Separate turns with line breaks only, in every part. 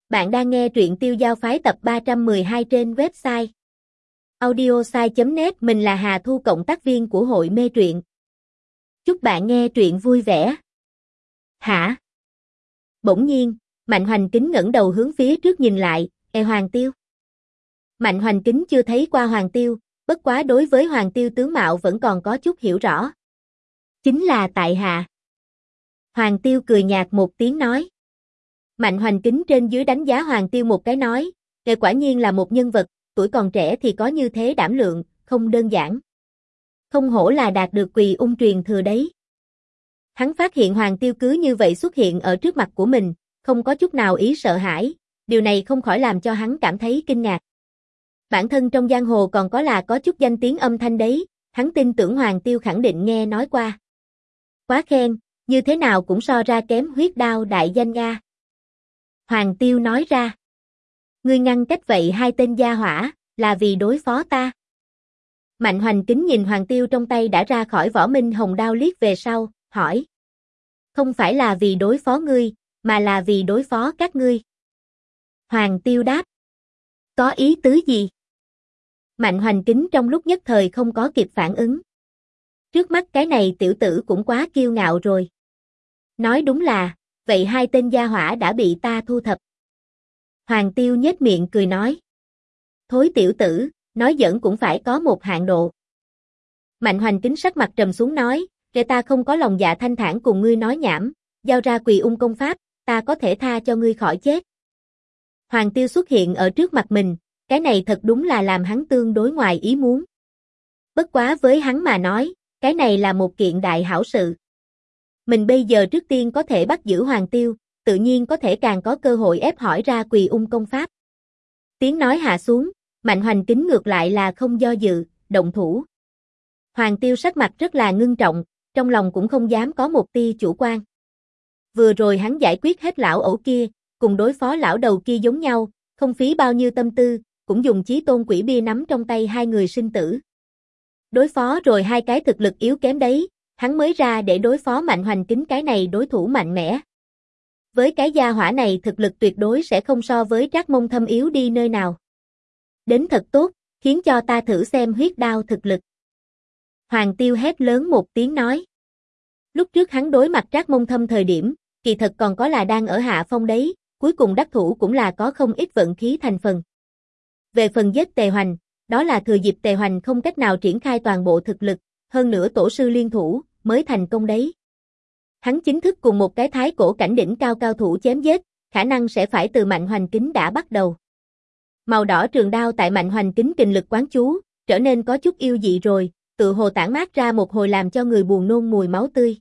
Bạn đang nghe truyện Tiêu Giao Phái tập 312 trên website audiosai.net. Mình là Hà Thu, cộng tác viên của hội mê truyện. Chúc bạn nghe truyện vui vẻ. Hả? Bỗng nhiên, Mạnh Hoành Kính ngẩng đầu hướng phía trước nhìn lại, Hoàng Tiêu. Mạnh Hoành Kính chưa thấy qua Hoàng Tiêu, bất quá đối với Hoàng Tiêu tướng mạo vẫn còn có chút hiểu rõ. Chính là tại hạ. Hoàng Tiêu cười nhạt một tiếng nói. Mạnh Hoành Kính trên dưới đánh giá Hoàng Tiêu một cái nói, quả nhiên là một nhân vật, tuổi còn trẻ thì có như thế đảm lượng, không đơn giản. Không hổ là đạt được Quỳ Ung truyền thừa đấy. Hắn phát hiện Hoàng Tiêu cứ như vậy xuất hiện ở trước mặt của mình, không có chút nào ý sợ hãi, điều này không khỏi làm cho hắn cảm thấy kinh ngạc. Bản thân trong giang hồ còn có chút danh tiếng âm thanh đấy, hắn tin tưởng Hoàng Tiêu khẳng định nghe nói qua. Quá khen, như thế nào cũng so ra kém Huyết Đao đại danh a. Hoàng Tiêu nói ra. Ngươi ngăn cách vậy hai tên gia hỏa, là vì đối phó ta. Mạnh Hoành Kính nhìn Hoàng Tiêu trong tay đã ra khỏi vỏ Minh Hồng đao liếc về sau, hỏi. Không phải là vì đối phó ngươi, mà là vì đối phó các ngươi. Hoàng Tiêu đáp. Có ý tứ gì? Mạnh Hoành Kính trong lúc nhất thời không có kịp phản ứng. Trước mắt cái này tiểu tử cũng quá kiêu ngạo rồi. Nói đúng là, vậy hai tên gia hỏa đã bị ta thu thập. Hoàng Tiêu nhếch miệng cười nói. Thối tiểu tử, nói giỡn cũng phải có một hạn độ. Mạnh Hoành Kính sắc mặt trầm xuống nói, ta không có lòng dạ thanh thản cùng ngươi nói nhảm, giao ra Quỳ Ung công pháp, ta có thể tha cho ngươi khỏi chết. Hoàng Tiêu xuất hiện ở trước mặt mình, cái này thật đúng là làm hắn tương đối ngoài ý muốn. Bất quá với hắn mà nói, cái này là một kiện đại hảo sự. Mình bây giờ trước tiên có thể bắt giữ Hoàng Tiêu, tự nhiên có thể càng có cơ hội ép hỏi ra Quỳ Ung công pháp. Tiếng nói hạ xuống, Mạnh Hoành Kính ngược lại là không do dự, động thủ. Hoàng Tiêu sắc mặt rất là ngưng trọng, trong lòng cũng không dám có một tia chủ quan. Vừa rồi hắn giải quyết hết lão ẩu kia, cùng đối phó lão đầu kia giống nhau, không phí bao nhiêu tâm tư, cũng dùng chí tôn quỷ bia nắm trong tay hai người sinh tử. Đối phó rồi hai cái thực lực yếu kém đấy, hắn mới ra để đối phó Mạnh Hoành Kính cái này đối thủ mạnh mẽ. Với cái gia hỏa này thực lực tuyệt đối sẽ không so với Trác Mông Thâm yếu đi nơi nào. Đến thật tốt, khiến cho ta thử xem huyết đao thực lực. Hoàng Tiêu hét lớn một tiếng nói. Lúc trước hắn đối mặt Trác Mông Thâm thời điểm, kỳ thật còn có là đang ở hạ phong đấy, cuối cùng đắc thủ cũng là có không ít vận khí thành phần. Về phần giết Tề Hoành, đó là thừa dịp Tề Hoành không cách nào triển khai toàn bộ thực lực, hơn nữa tổ sư liên thủ, mới thành công đấy. Hắn chính thức cùng một cái thái cổ cảnh đỉnh cao cao thủ chém giết, khả năng sẽ phải từ Mạnh Hoành Kính đã bắt đầu. Màu đỏ trường đao tại Mạnh Hoành Kính kình lực quán chú, trở nên có chút yêu dị rồi, tự hồ tản mát ra một hồi làm cho người buồn nôn mùi máu tươi.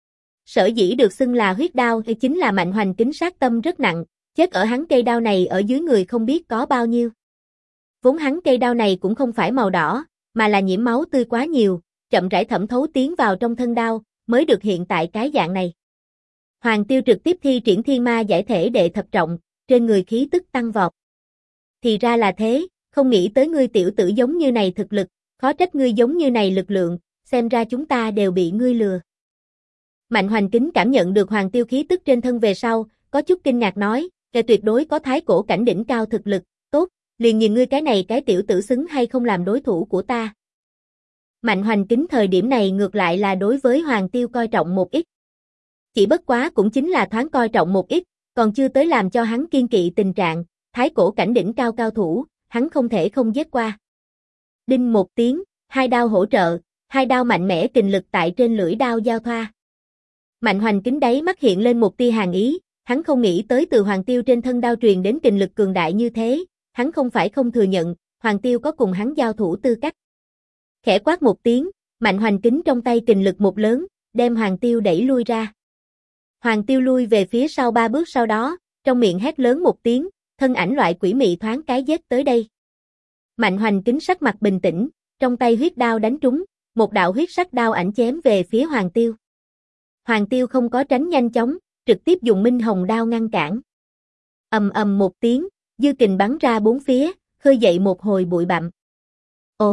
Sở dĩ được xưng là huyết đao thì chính là Mạnh Hoành Kính sát tâm rất nặng, chết ở hắn cây đao này ở dưới người không biết có bao nhiêu. Vốn hắn cây đao này cũng không phải màu đỏ, mà là nhiễm máu tươi quá nhiều, chậm rãi thẩm thấu tiến vào trong thân đao, mới được hiện tại cái dạng này. Hoàng Tiêu trực tiếp thi triển Thiên Ma giải thể đệ thập trọng, trên người khí tức tăng vọt. Thì ra là thế, không nghĩ tới ngươi tiểu tử giống như này thực lực, khó trách ngươi giống như này lực lượng, xem ra chúng ta đều bị ngươi lừa. Mạnh Hoành Kính cảm nhận được Hoàng Tiêu khí tức trên thân về sau, có chút kinh ngạc nói, tuyệt đối có thái cổ cảnh đỉnh cao thực lực, tốt, liền nhìn ngươi cái này cái tiểu tử xứng hay không làm đối thủ của ta. Mạnh Hoành Kính thời điểm này ngược lại là đối với Hoàng Tiêu coi trọng một ít. Chỉ bất quá cũng chính là thoáng coi trọng một ít, còn chưa tới làm cho hắn kiên kỵ tình trạng, thái cổ cảnh đỉnh cao cao thủ, hắn không thể không giết qua. Đinh một tiếng, hai đao hỗ trợ, hai đao mạnh mẽ kình lực tại trên lưỡi đao giao thoa. Mạnh Hoành Kính đáy mắt hiện lên một tia hàn ý, hắn không nghĩ tới từ Hoàng Tiêu trên thân đao truyền đến kình lực cường đại như thế, hắn không phải không thừa nhận, Hoàng Tiêu có cùng hắn giao thủ tư cách. Khẽ quát một tiếng, Mạnh Hoành Kính trong tay kình lực một lớn, đem Hoàng Tiêu đẩy lui ra. Hoàng Tiêu lui về phía sau 3 bước sau đó, trong miệng hét lớn một tiếng, thân ảnh loại quỷ mị thoáng cái giết tới đây. Mạnh Hoành Kính sắc mặt bình tĩnh, trong tay huyết đao đánh trúng, một đạo huyết sắc đao ảnh chém về phía Hoàng Tiêu. Hoàng Tiêu không có tránh nhanh chóng, trực tiếp dùng Minh Hồng đao ngăn cản. Ầm ầm một tiếng, dư kình bắn ra bốn phía, khơi dậy một hồi bụi bặm. Ồ!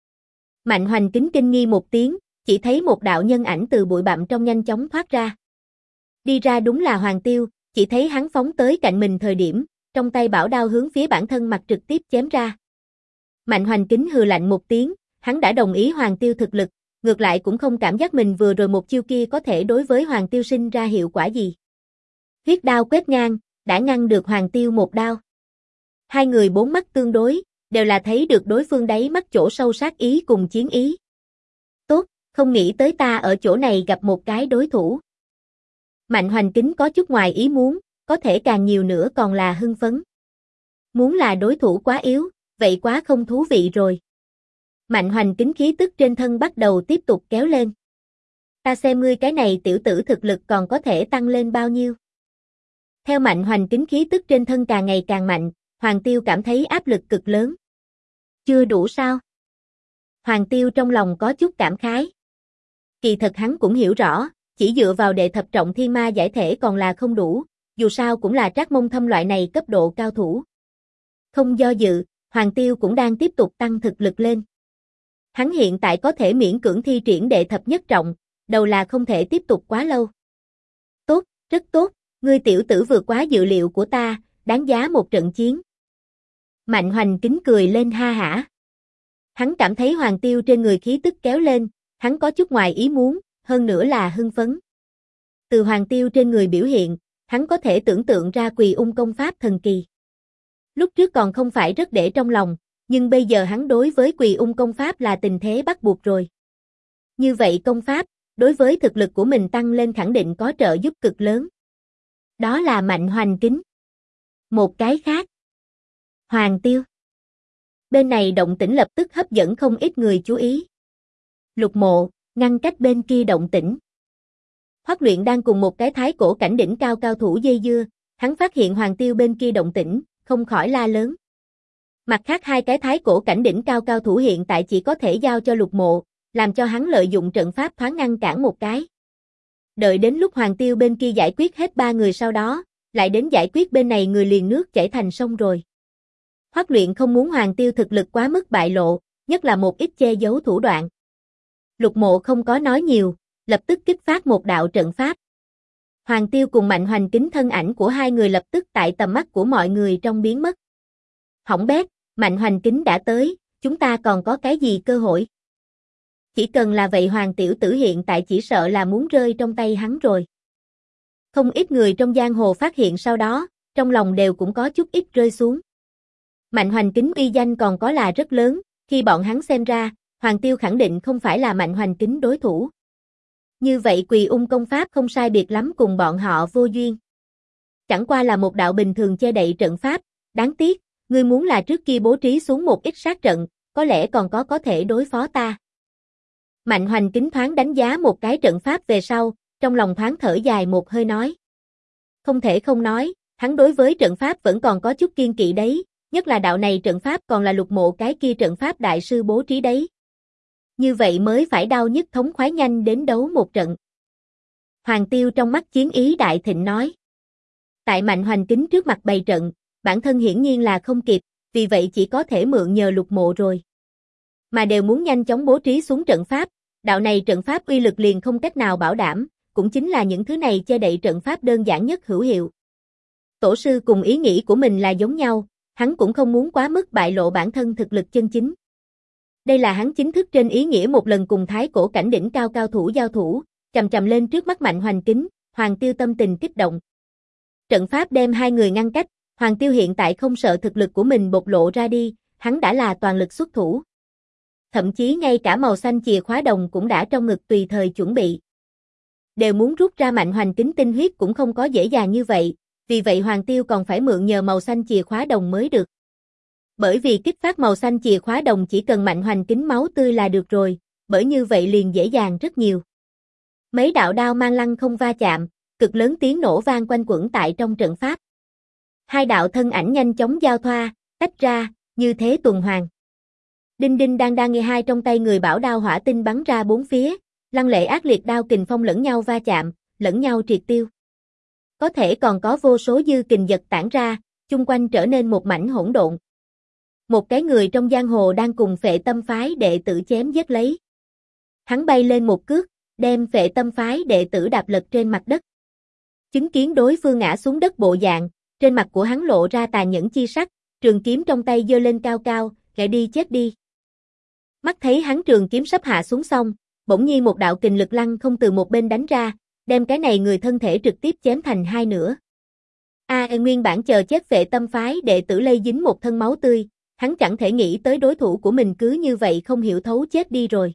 Mạnh Hoành Kính kinh nghi một tiếng, chỉ thấy một đạo nhân ảnh từ bụi bặm trong nhanh chóng thoát ra. Đi ra đúng là Hoàng Tiêu, chỉ thấy hắn phóng tới cạnh mình thời điểm, trong tay bảo đao hướng phía bản thân mặt trực tiếp chém ra. Mạnh Hoành Kính hừ lạnh một tiếng, hắn đã đồng ý Hoàng Tiêu thực lực, ngược lại cũng không cảm giác mình vừa rồi một chiêu kia có thể đối với Hoàng Tiêu sinh ra hiệu quả gì. Huyết đao quét ngang, đã ngăn được Hoàng Tiêu một đao. Hai người bốn mắt tương đối, đều là thấy được đối phương đáy mắt chỗ sâu sát ý cùng chiến ý. Tốt, không nghĩ tới ta ở chỗ này gặp một cái đối thủ. Mạnh Hoành Kính có chút ngoài ý muốn, có thể càng nhiều nữa còn là hưng phấn. Muốn là đối thủ quá yếu, vậy quá không thú vị rồi. Mạnh Hoành Kính khí tức trên thân bắt đầu tiếp tục kéo lên. Ta xem ngươi cái này tiểu tử thực lực còn có thể tăng lên bao nhiêu. Theo Mạnh Hoành Kính khí tức trên thân càng ngày càng mạnh, Hoàng Tiêu cảm thấy áp lực cực lớn. Chưa đủ sao? Hoàng Tiêu trong lòng có chút cảm khái. Kỳ thật hắn cũng hiểu rõ, chỉ dựa vào đệ thập trọng thiên ma giải thể còn là không đủ, dù sao cũng là Trác Mông Thâm loại này cấp độ cao thủ. Không do dự, Hoàng Tiêu cũng đang tiếp tục tăng thực lực lên. Hắn hiện tại có thể miễn cưỡng thi triển đệ thập nhất trọng, đầu là không thể tiếp tục quá lâu. Tốt, rất tốt, ngươi tiểu tử vượt quá dự liệu của ta, đáng giá một trận chiến. Mạnh Hoành Kính cười lên ha hả. Hắn cảm thấy Hoàng Tiêu trên người khí tức kéo lên, hắn có chút ngoài ý muốn, hơn nữa là hưng phấn. Từ Hoàng Tiêu trên người biểu hiện, hắn có thể tưởng tượng ra Quỳ Ung công pháp thần kỳ. Lúc trước còn không phải rất để trong lòng, nhưng bây giờ hắn đối với Quỳ Ung công pháp là tình thế bắt buộc rồi. Như vậy công pháp, đối với thực lực của mình tăng lên khẳng định có trợ giúp cực lớn. Đó là Mạnh Hoành Kính. Một cái khác. Hoàng Tiêu. Bên này động tĩnh lập tức hấp dẫn không ít người chú ý. Lục Mộ, ngăn cách bên kia động tĩnh. Hoắc Luyện đang cùng một cái thái cổ cảnh đỉnh cao cao thủ dây dưa, hắn phát hiện Hoàng Tiêu bên kia động tĩnh, không khỏi la lớn. Mặt khác hai cái thái cổ cảnh đỉnh cao cao thủ hiện tại chỉ có thể giao cho Lục Mộ, làm cho hắn lợi dụng trận pháp thoáng ngăn cản một cái. Đợi đến lúc Hoàng Tiêu bên kia giải quyết hết ba người sau đó, lại đến giải quyết bên này người liền nước chảy thành sông rồi. Hoắc Luyện không muốn Hoàng Tiêu thực lực quá mức bại lộ, nhất là một ít che giấu thủ đoạn. Lục Mộ không có nói nhiều, lập tức kích phát một đạo trận pháp. Hoàng Tiêu cùng Mạnh Hoành Kính thân ảnh của hai người lập tức tại tầm mắt của mọi người trong biến mất. Hỏng bét, Mạnh Hoành Kính đã tới, chúng ta còn có cái gì cơ hội? Chỉ cần là vậy Hoàng tiểu tử hiện tại chỉ sợ là muốn rơi trong tay hắn rồi. Không ít người trong giang hồ phát hiện sau đó, trong lòng đều cũng có chút ít rơi xuống. Mạnh Hoành Kính uy danh còn có là rất lớn, khi bọn hắn xem ra, Hoàng Tiêu khẳng định không phải là Mạnh Hoành Kính đối thủ. Như vậy Quỳ Ung công pháp không sai biệt lắm cùng bọn họ vô duyên. Chẳng qua là một đạo bình thường che đậy trận pháp, đáng tiếc, ngươi muốn là trước kia bố trí xuống một ít sát trận, có lẽ còn có thể đối phó ta. Mạnh Hoành Kính thoáng đánh giá một cái trận pháp về sau, trong lòng thoáng thở dài một hơi nói. Không thể không nói, hắn đối với trận pháp vẫn còn có chút kiên kỵ đấy, nhất là đạo này trận pháp còn là Lục Mộ cái kia trận pháp đại sư bố trí đấy. Như vậy mới phải đau nhất thống khoái nhanh đến đấu một trận. Hoàng Tiêu trong mắt chiến ý đại thịnh nói. Tại Mạnh Hoành Kính trước mặt bày trận, bản thân hiển nhiên là không kịp, vì vậy chỉ có thể mượn nhờ Lục Mộ rồi. Mà đều muốn nhanh chóng bố trí xuống trận pháp, đạo này trận pháp uy lực liền không cách nào bảo đảm, cũng chính là những thứ này che đậy trận pháp đơn giản nhất hữu hiệu. Tổ sư cùng ý nghĩ của mình là giống nhau, hắn cũng không muốn quá mức bại lộ bản thân thực lực chân chính. Đây là hắn chính thức trên ý nghĩa một lần cùng thái cổ cảnh đỉnh cao cao thủ giao thủ, chầm chầm lên trước mắt Mạnh Hoành Kính, Hoàng Tiêu tâm tình kích động. Trận pháp đem hai người ngăn cách, Hoàng Tiêu hiện tại không sợ thực lực của mình bộc lộ ra đi, hắn đã là toàn lực xuất thủ. Thậm chí ngay cả màu xanh chìa khóa đồng cũng đã trong ngực tùy thời chuẩn bị. Đều muốn rút ra Mạnh Hoành Kính tinh huyết cũng không có dễ dàng như vậy, vì vậy Hoàng Tiêu còn phải mượn nhờ màu xanh chìa khóa đồng mới được. Bởi vì kích phát màu xanh chìa khóa đồng chỉ cần Mạnh Hoành Kính máu tươi là được rồi, bởi như vậy liền dễ dàng rất nhiều. Mấy đạo đao mang lăng không va chạm, cực lớn tiếng nổ vang quanh quẩn tại trong trận pháp. Hai đạo thân ảnh nhanh chóng giao thoa, tách ra, như thế tuần hoàn. Đinh đinh đang nghe hai trong tay người bảo đao hỏa tinh bắn ra bốn phía, lăng lệ ác liệt đao kình phong lẫn nhau va chạm, lẫn nhau triệt tiêu. Có thể còn có vô số dư kình giật tản ra, chung quanh trở nên một mảnh hỗn độn. Một cái người trong giang hồ đang cùng Phệ Tâm phái đệ tử chém giết lấy. Hắn bay lên một cước, đem Phệ Tâm phái đệ tử đạp lật trên mặt đất. Chứng kiến đối phương ngã xuống đất bộ dạng, Trên mặt của hắn lộ ra tàn nhẫn chi sắc, trường kiếm trong tay giơ lên cao cao, "Kẻ đi chết đi." Mắt thấy hắn trường kiếm sắp hạ xuống xong, bỗng nhiên một đạo kình lực lăng không từ một bên đánh ra, đem cái này người thân thể trực tiếp chém thành hai nửa. Nguyên bản chờ chết Vệ Tâm phái đệ tử lây dính một thân máu tươi, hắn chẳng thể nghĩ tới đối thủ của mình cứ như vậy không hiểu thấu chết đi rồi.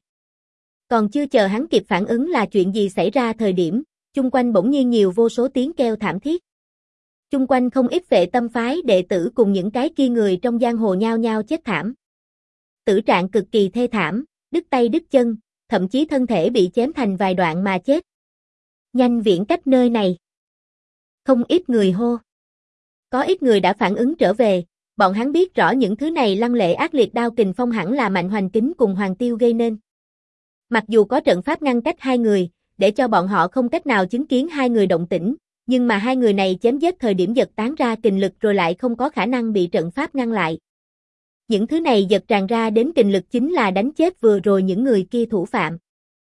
Còn chưa chờ hắn kịp phản ứng là chuyện gì xảy ra thời điểm, chung quanh bỗng nhiên nhiều vô số tiếng kêu thảm thiết. Chung quanh không ít Vệ Tâm phái đệ tử cùng những cái kia người trong giang hồ nhao nhao chết thảm. Tử trạng cực kỳ thê thảm, đứt tay đứt chân, thậm chí thân thể bị chém thành vài đoạn mà chết. Nhanh viễn cách nơi này. Không ít người hô. Có ít người đã phản ứng trở về, bọn hắn biết rõ những thứ này lăng lệ ác liệt đao kình phong hẳn là Mạnh Hoành Kính cùng Hoàng Tiêu gây nên. Mặc dù có trận pháp ngăn cách hai người, để cho bọn họ không cách nào chứng kiến hai người động tĩnh, nhưng mà hai người này chém giết thời điểm giật tán ra kình lực rồi lại không có khả năng bị trận pháp ngăn lại. Những thứ này giật tràn ra đến kình lực chính là đánh chết vừa rồi những người kia thủ phạm.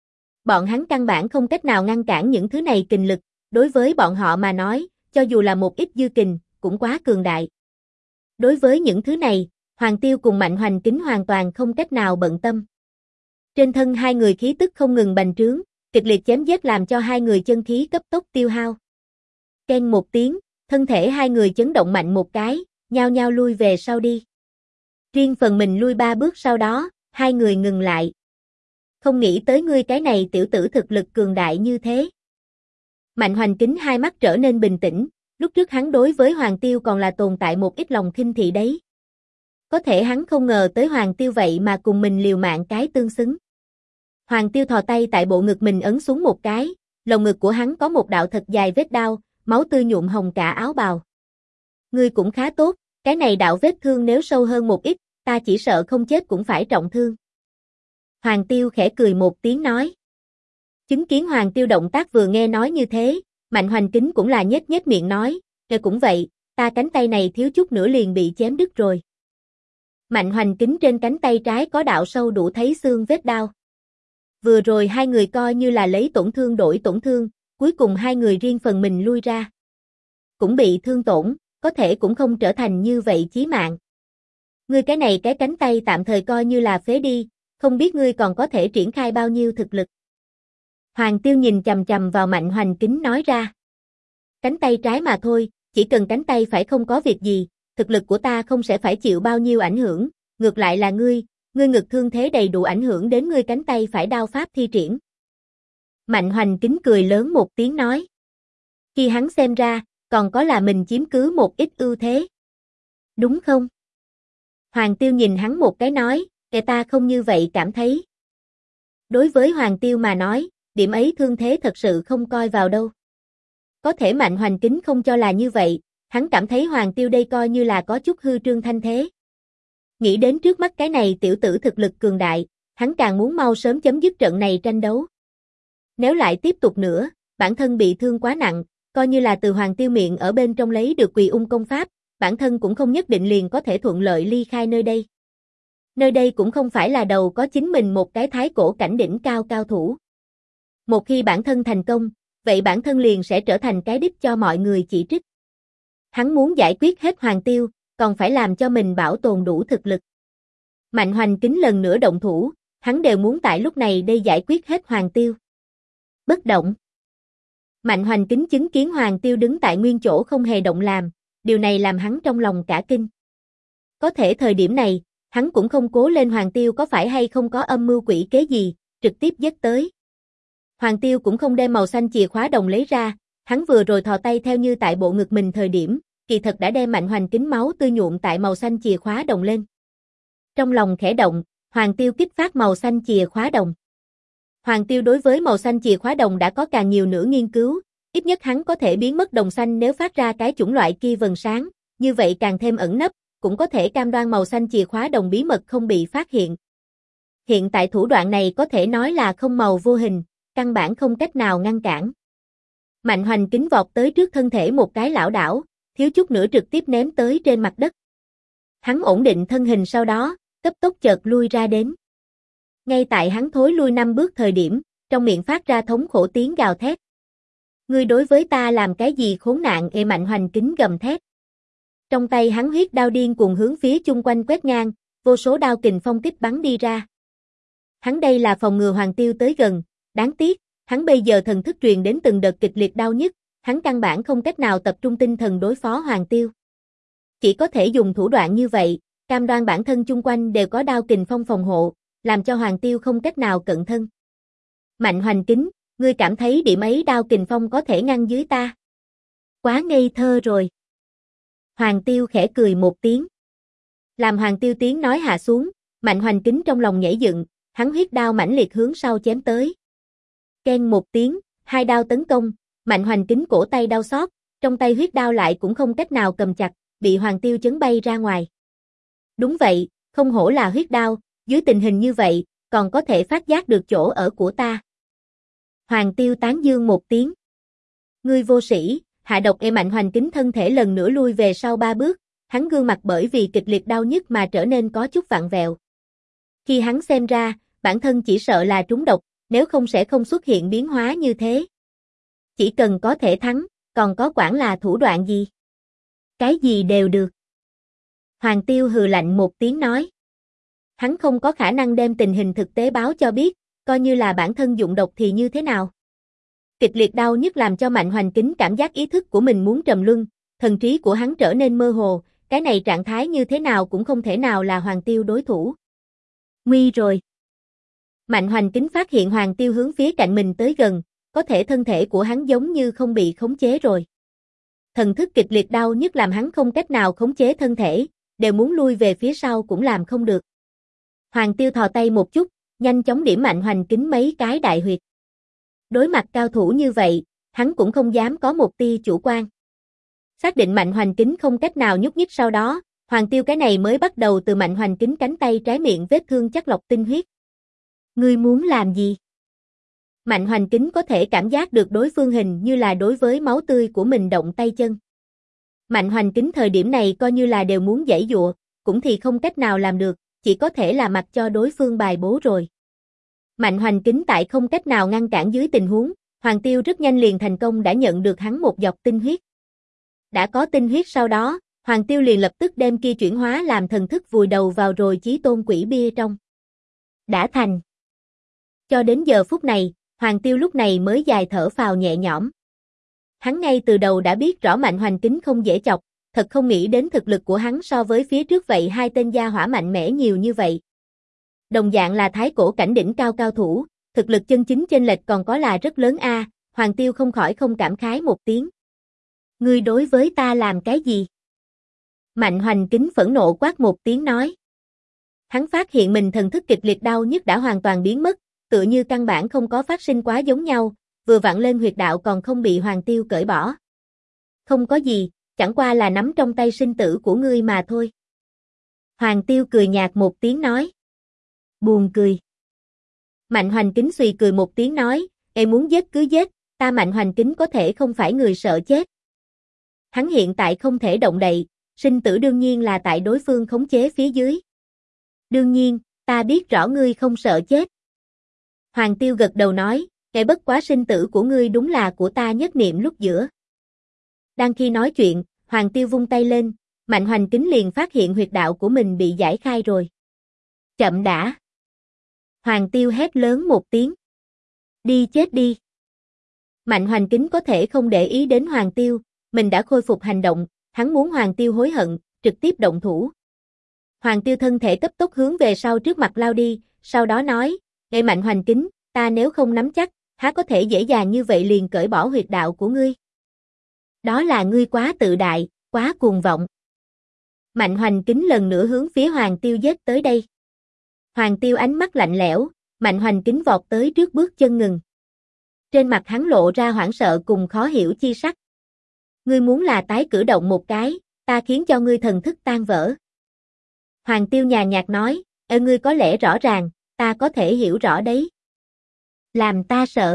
Bọn hắn căn bản không cách nào ngăn cản những thứ này kình lực, đối với bọn họ mà nói, cho dù là một ít dư kình, cũng quá cường đại. Đối với những thứ này, Hoàng Tiêu cùng Mạnh Hoành Kính hoàn toàn không cách nào bận tâm. Trên thân hai người khí tức không ngừng bành trướng, kịch liệt chém giết làm cho hai người chân khí cấp tốc tiêu hao. Keng một tiếng, thân thể hai người chấn động mạnh một cái, nhao nhao lui về sau đi. Riêng phần mình lui 3 bước sau đó, hai người ngừng lại. Không nghĩ tới ngươi cái này tiểu tử thực lực cường đại như thế. Mạnh Hoành Kính hai mắt trở nên bình tĩnh, lúc trước hắn đối với Hoàng Tiêu còn là tồn tại một ít lòng khinh thị đấy. Có thể hắn không ngờ tới Hoàng Tiêu vậy mà cùng mình liều mạng cái tương xứng. Hoàng Tiêu thò tay tại bộ ngực mình ấn xuống một cái, lồng ngực của hắn có một đạo thật dài vết đao, máu tươi nhuộm hồng cả áo bào. Ngươi cũng khá tốt, cái này đạo vết thương nếu sâu hơn một ít, ta chỉ sợ không chết cũng phải trọng thương. Hoàng Tiêu khẽ cười một tiếng nói. Chứng kiến Hoàng Tiêu động tác vừa nghe nói như thế, Mạnh Hoành Kính cũng là nhếch nhếch miệng nói, cũng vậy, ta cánh tay này thiếu chút nữa liền bị chém đứt rồi. Mạnh Hoành Kính trên cánh tay trái có đạo sâu đủ thấy xương vết đao. Vừa rồi hai người coi như là lấy tổn thương đổi tổn thương, cuối cùng hai người riêng phần mình lui ra. Cũng bị thương tổn, có thể cũng không trở thành như vậy chí mạng. Ngươi cái này cái cánh tay tạm thời coi như là phế đi, không biết ngươi còn có thể triển khai bao nhiêu thực lực. Hoàng Tiêu nhìn chằm chằm vào Mạnh Hoành Kính nói ra. Cánh tay trái mà thôi, chỉ cần cánh tay phải không có việc gì, thực lực của ta không sẽ phải chịu bao nhiêu ảnh hưởng, ngược lại là ngươi ngực thương thế đầy đủ ảnh hưởng đến ngươi cánh tay phải đao pháp thi triển. Mạnh Hoành Kính cười lớn một tiếng nói. Khi hắn xem ra, còn có là mình chiếm cứ một ít ưu thế. Đúng không? Hoàng Tiêu nhìn hắn một cái nói, ta không như vậy cảm thấy. Đối với Hoàng Tiêu mà nói, điểm ấy thương thế thật sự không coi vào đâu. Có thể Mạnh Hoành Kính không cho là như vậy, hắn cảm thấy Hoàng Tiêu đây coi như là có chút hư trương thanh thế. Nghĩ đến trước mắt cái này tiểu tử thực lực cường đại, hắn càng muốn mau sớm chấm dứt trận này tranh đấu. Nếu lại tiếp tục nữa, bản thân bị thương quá nặng, coi như là từ Hoàng Tiêu miệng ở bên trong lấy được Quỳ Ung công pháp, bản thân cũng không nhất định liền có thể thuận lợi ly khai nơi đây. Nơi đây cũng không phải là đầu có chính mình một cái thái cổ cảnh đỉnh cao cao thủ. Một khi bản thân thành công, vậy bản thân liền sẽ trở thành cái đích cho mọi người chỉ trích. Hắn muốn giải quyết hết Hoàng Tiêu, còn phải làm cho mình bảo tồn đủ thực lực. Mạnh Hoành Kính lần nữa động thủ, hắn đều muốn tại lúc này đây giải quyết hết Hoàng Tiêu. Bất động. Mạnh Hoành Kính chứng kiến Hoàng Tiêu đứng tại nguyên chỗ không hề động làm, điều này làm hắn trong lòng cả kinh. Có thể thời điểm này, hắn cũng không cố lên Hoàng Tiêu có phải hay không có âm mưu quỷ kế gì, trực tiếp giết tới. Hoàng Tiêu cũng không đem màu xanh chìa khóa đồng lấy ra, hắn vừa rồi thò tay theo như tại bộ ngực mình thời điểm, kỳ thật đã đem Mạnh Hoành Kính máu tươi nhuộm tại màu xanh chìa khóa đồng lên. Trong lòng khẽ động, Hoàng Tiêu kích phát màu xanh chìa khóa đồng. Hoàng Tiêu đối với màu xanh chìa khóa đồng đã có càng nhiều nữa nghiên cứu, ít nhất hắn có thể biến mất đồng xanh nếu phát ra cái chủng loại kia vầng sáng, như vậy càng thêm ẩn nấp, cũng có thể cam đoan màu xanh chìa khóa đồng bí mật không bị phát hiện. Hiện tại thủ đoạn này có thể nói là không màu vô hình, căn bản không cách nào ngăn cản. Mạnh Hoành Kính vọt tới trước thân thể một cái lảo đảo, thiếu chút nữa trực tiếp ném tới trên mặt đất. Hắn ổn định thân hình sau đó, cấp tốc chợt lui ra đến. Ngay tại hắn thối lui 5 bước thời điểm, trong miệng phát ra thống khổ tiếng gào thét. Ngươi đối với ta làm cái gì khốn nạn? Mạnh Hoành Kính gầm thét. Trong tay hắn huyết đao điên cuồng hướng phía chung quanh quét ngang, vô số đao kình phong kích bắn đi ra. Hắn đây là phòng ngừa Hoàng Tiêu tới gần, đáng tiếc, hắn bây giờ thần thức truyền đến từng đợt kịch liệt đau nhức, hắn căn bản không cách nào tập trung tinh thần đối phó Hoàng Tiêu. Chỉ có thể dùng thủ đoạn như vậy, cam đoan bản thân chung quanh đều có đao kình phong phòng hộ, làm cho Hoàng Tiêu không cách nào cận thân. Mạnh Hoành Kính, ngươi cảm thấy điểm ấy đao kình phong có thể ngăn dưới ta? Quá ngây thơ rồi. Hoàng Tiêu khẽ cười một tiếng. Làm Hoàng Tiêu tiếng nói hạ xuống, Mạnh Hoành Kính trong lòng nhảy dựng, hắn huyết đao mãnh liệt hướng sau chém tới. Keng một tiếng, hai đao tấn công, Mạnh Hoành Kính cổ tay đau xót, trong tay huyết đao lại cũng không cách nào cầm chặt, bị Hoàng Tiêu chấn bay ra ngoài. Đúng vậy, không hổ là huyết đao, dưới tình hình như vậy, còn có thể phát giác được chỗ ở của ta. Hoàng Tiêu tán dương một tiếng. Ngươi vô sĩ, hạ độc. Mạnh Hoành Kính thân thể lần nữa lui về sau 3 bước, hắn gương mặt bởi vì kịch liệt đau nhức mà trở nên có chút vặn vẹo. Khi hắn xem ra, bản thân chỉ sợ là trúng độc, nếu không sẽ không xuất hiện biến hóa như thế. Chỉ cần có thể thắng, còn có quản là thủ đoạn gì? Cái gì đều được. Hoàng Tiêu hừ lạnh một tiếng nói. Hắn không có khả năng đem tình hình thực tế báo cho biết, coi như là bản thân dụng độc thì như thế nào. Kịch liệt đau nhức làm cho Mạnh Hoành Kính cảm giác ý thức của mình muốn trầm luân, thần trí của hắn trở nên mơ hồ, cái này trạng thái như thế nào cũng không thể nào là Hoàng Tiêu đối thủ. Nguy rồi. Mạnh Hoành Kính phát hiện Hoàng Tiêu hướng phía cạnh mình tới gần, có thể thân thể của hắn giống như không bị khống chế rồi. Thần thức kịch liệt đau nhức làm hắn không cách nào khống chế thân thể, đều muốn lui về phía sau cũng làm không được. Hoàng Tiêu thò tay một chút, nhanh chóng điểm Mạnh Hoành Kính mấy cái đại huyệt. Đối mặt cao thủ như vậy, hắn cũng không dám có một tia chủ quan. Xác định Mạnh Hoành Kính không cách nào nhúc nhích sau đó, Hoàng Tiêu cái này mới bắt đầu từ Mạnh Hoành Kính cánh tay trái miệng vết thương chắt lọc tinh huyết. Ngươi muốn làm gì? Mạnh Hoành Kính có thể cảm giác được đối phương hình như là đối với máu tươi của mình động tay chân. Mạnh Hoành Kính thời điểm này coi như là đều muốn giãy giụa, cũng thì không cách nào làm được, chỉ có thể là mặc cho đối phương bài bố rồi. Mạnh Hoành Kính tại không cách nào ngăn cản dưới tình huống, Hoàng Tiêu rất nhanh liền thành công đã nhận được hắn một giọt tinh huyết. Đã có tinh huyết sau đó, Hoàng Tiêu liền lập tức đem kia chuyển hóa làm thần thức vùi đầu vào rồi chí tôn quỷ bia trong. Đã thành. Cho đến giờ phút này, Hoàng Tiêu lúc này mới dài thở phào nhẹ nhõm. Hắn ngay từ đầu đã biết rõ Mạnh Hoành Kính không dễ chọc, thật không nghĩ đến thực lực của hắn so với phía trước vậy hai tên gia hỏa mạnh mẽ nhiều như vậy. Đồng dạng là thái cổ cảnh đỉnh cao cao thủ, thực lực chân chính chênh lệch còn có là rất lớn a. Hoàng Tiêu không khỏi không cảm khái một tiếng. Ngươi đối với ta làm cái gì? Mạnh Hoành Kính phẫn nộ quát một tiếng nói. Hắn phát hiện mình thần thức kịch liệt đau nhức đã hoàn toàn biến mất, tựa như căn bản không có phát sinh quá giống nhau, vừa vặn lên huyệt đạo còn không bị Hoàng Tiêu cởi bỏ. Không có gì, chẳng qua là nắm trong tay sinh tử của ngươi mà thôi. Hoàng Tiêu cười nhạt một tiếng nói. Buồn cười. Mạnh Hoành Kính suy cười một tiếng nói, em muốn giết cứ giết, ta Mạnh Hoành Kính có thể không phải người sợ chết. Hắn hiện tại không thể động đậy, sinh tử đương nhiên là tại đối phương khống chế phía dưới. Đương nhiên, ta biết rõ ngươi không sợ chết. Hoàng Tiêu gật đầu nói, cái bất quá sinh tử của ngươi đúng là của ta nhất niệm lúc giữa. Đang khi nói chuyện, Hoàng Tiêu vung tay lên, Mạnh Hoành Kính liền phát hiện huyệt đạo của mình bị giải khai rồi. Chậm đã. Hoàng Tiêu hét lớn một tiếng. Đi chết đi. Mạnh Hoành Kính có thể không để ý đến Hoàng Tiêu, mình đã khôi phục hành động, hắn muốn Hoàng Tiêu hối hận, trực tiếp động thủ. Hoàng Tiêu thân thể cấp tốc hướng về sau trước mặt lao đi, sau đó nói, Ê Mạnh Hoành Kính, ta nếu không nắm chắc, há có thể dễ dàng như vậy liền cởi bỏ huyệt đạo của ngươi. Đó là ngươi quá tự đại, quá cuồng vọng. Mạnh Hoành Kính lần nữa hướng phía Hoàng Tiêu giết tới đây. Hoàng Tiêu ánh mắt lạnh lẽo, Mạnh Hoành Kính vọt tới trước bước chân ngừng. Trên mặt hắn lộ ra hoảng sợ cùng khó hiểu chi sắc. Ngươi muốn là tái cử động một cái, ta khiến cho ngươi thần thức tan vỡ. Hoàng Tiêu nhàn nhạt nói, ngươi có lẽ rõ ràng, ta có thể hiểu rõ đấy. Làm ta sợ.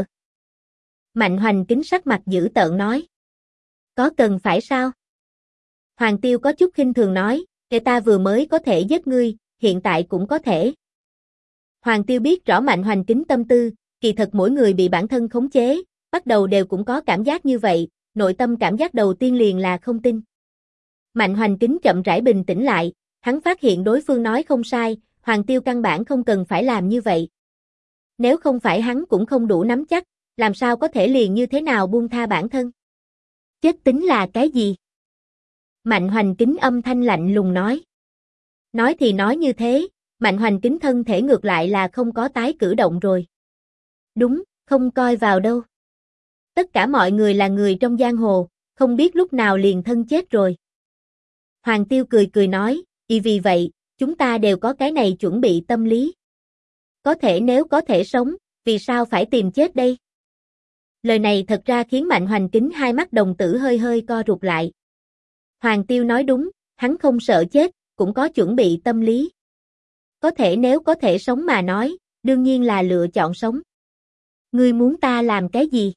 Mạnh Hoành Kính sắc mặt dữ tợn nói. Có cần phải sao? Hoàng Tiêu có chút khinh thường nói, ta vừa mới có thể giết ngươi, hiện tại cũng có thể. Hoàng Tiêu biết rõ Mạnh Hoành Kính tâm tư, kỳ thật mỗi người bị bản thân khống chế, bắt đầu đều cũng có cảm giác như vậy, nội tâm cảm giác đầu tiên liền là không tin. Mạnh Hoành Kính chậm rãi bình tĩnh lại, hắn phát hiện đối phương nói không sai, Hoàng Tiêu căn bản không cần phải làm như vậy. Nếu không phải hắn cũng không đủ nắm chắc, làm sao có thể liền như thế nào buông tha bản thân. Chết tính là cái gì? Mạnh Hoành Kính âm thanh lạnh lùng nói. Nói thì nói như thế, Mạnh Hoành Kính thân thể ngược lại là không có tái cử động rồi. Đúng, không coi vào đâu. Tất cả mọi người là người trong giang hồ, không biết lúc nào liền thân chết rồi. Hoàng Tiêu cười cười nói, vì vậy, chúng ta đều có cái này chuẩn bị tâm lý. Có thể nếu có thể sống, vì sao phải tìm chết đây? Lời này thật ra khiến Mạnh Hoành Kính hai mắt đồng tử hơi hơi co rụt lại. Hoàng Tiêu nói đúng, hắn không sợ chết, cũng có chuẩn bị tâm lý. Có thể nếu có thể sống mà nói, đương nhiên là lựa chọn sống. Ngươi muốn ta làm cái gì?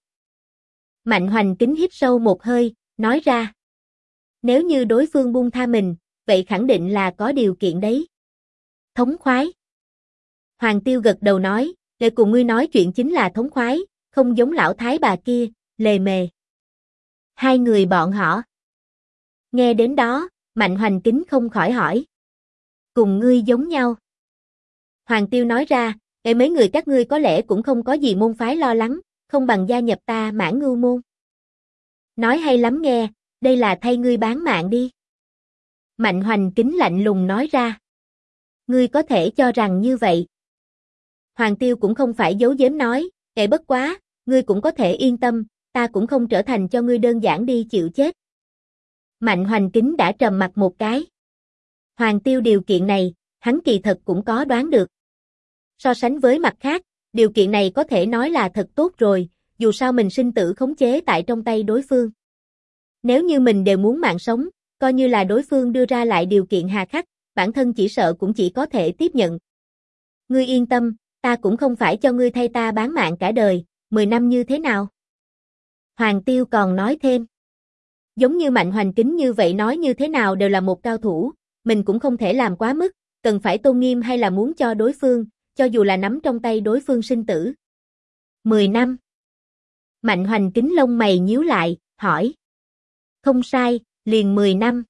Mạnh Hoành Kính hít sâu một hơi, nói ra. Nếu như đối phương buông tha mình, vậy khẳng định là có điều kiện đấy. Thống khoái. Hoàng Tiêu gật đầu nói, để cùng ngươi nói chuyện chính là thống khoái, không giống lão thái bà kia, lề mề. Hai người bọn họ. Nghe đến đó, Mạnh Hoành Kính không khỏi hỏi. Cùng ngươi giống nhau. Hoàng Tiêu nói ra, mấy người các ngươi có lẽ cũng không có gì môn phái lo lắng, không bằng gia nhập ta Mãn Ngưu môn. Nói hay lắm nghe, đây là thay ngươi bán mạng đi. Mạnh Hoành Kính lạnh lùng nói ra. Ngươi có thể cho rằng như vậy. Hoàng Tiêu cũng không phải giấu giếm nói, bất quá, ngươi cũng có thể yên tâm, ta cũng không trở thành cho ngươi đơn giản đi chịu chết. Mạnh Hoành Kính đã trầm mặt một cái. Hoàng Tiêu điều kiện này, hắn kỳ thật cũng có đoán được. So sánh với mặt khác, điều kiện này có thể nói là thật tốt rồi, dù sao mình sinh tử khống chế tại trong tay đối phương. Nếu như mình đều muốn mạng sống, coi như là đối phương đưa ra lại điều kiện hà khắc, bản thân chỉ sợ cũng chỉ có thể tiếp nhận. Ngươi yên tâm, ta cũng không phải cho ngươi thay ta bán mạng cả đời, 10 năm như thế nào? Hoàng Tiêu còn nói thêm. Giống như Mạnh Hoành Kính như vậy nói như thế nào đều là một cao thủ, mình cũng không thể làm quá mức, cần phải tôn nghiêm hay là muốn cho đối phương, cho dù là nắm trong tay đối phương sinh tử. 10 năm. Mạnh Hoành Kính lông mày nhíu lại, hỏi. Không sai, liền 10 năm.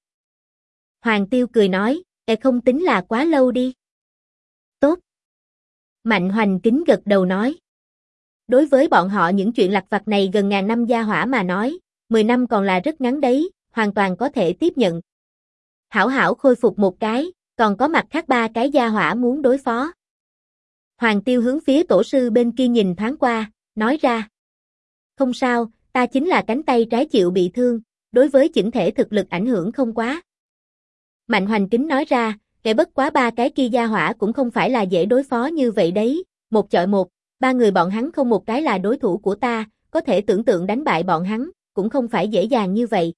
Hoàng Tiêu cười nói, không tính là quá lâu đi. Tốt. Mạnh Hoành Kính gật đầu nói. Đối với bọn họ những chuyện lặt vặt này gần ngàn năm gia hỏa mà nói, 10 năm còn là rất ngắn đấy, hoàn toàn có thể tiếp nhận. Hảo hảo khôi phục một cái, còn có mặt khác 3 cái gia hỏa muốn đối phó. Hoàng Tiêu hướng phía tổ sư bên kia nhìn thoáng qua, nói ra. Không sao, ta chính là cánh tay trái chịu bị thương, đối với chỉnh thể thực lực ảnh hưởng không quá. Mạnh Hoành Kính nói ra, bất quá 3 cái kia gia hỏa cũng không phải là dễ đối phó như vậy đấy, một chọi một, 3 người bọn hắn không một cái là đối thủ của ta, có thể tưởng tượng đánh bại bọn hắn, cũng không phải dễ dàng như vậy.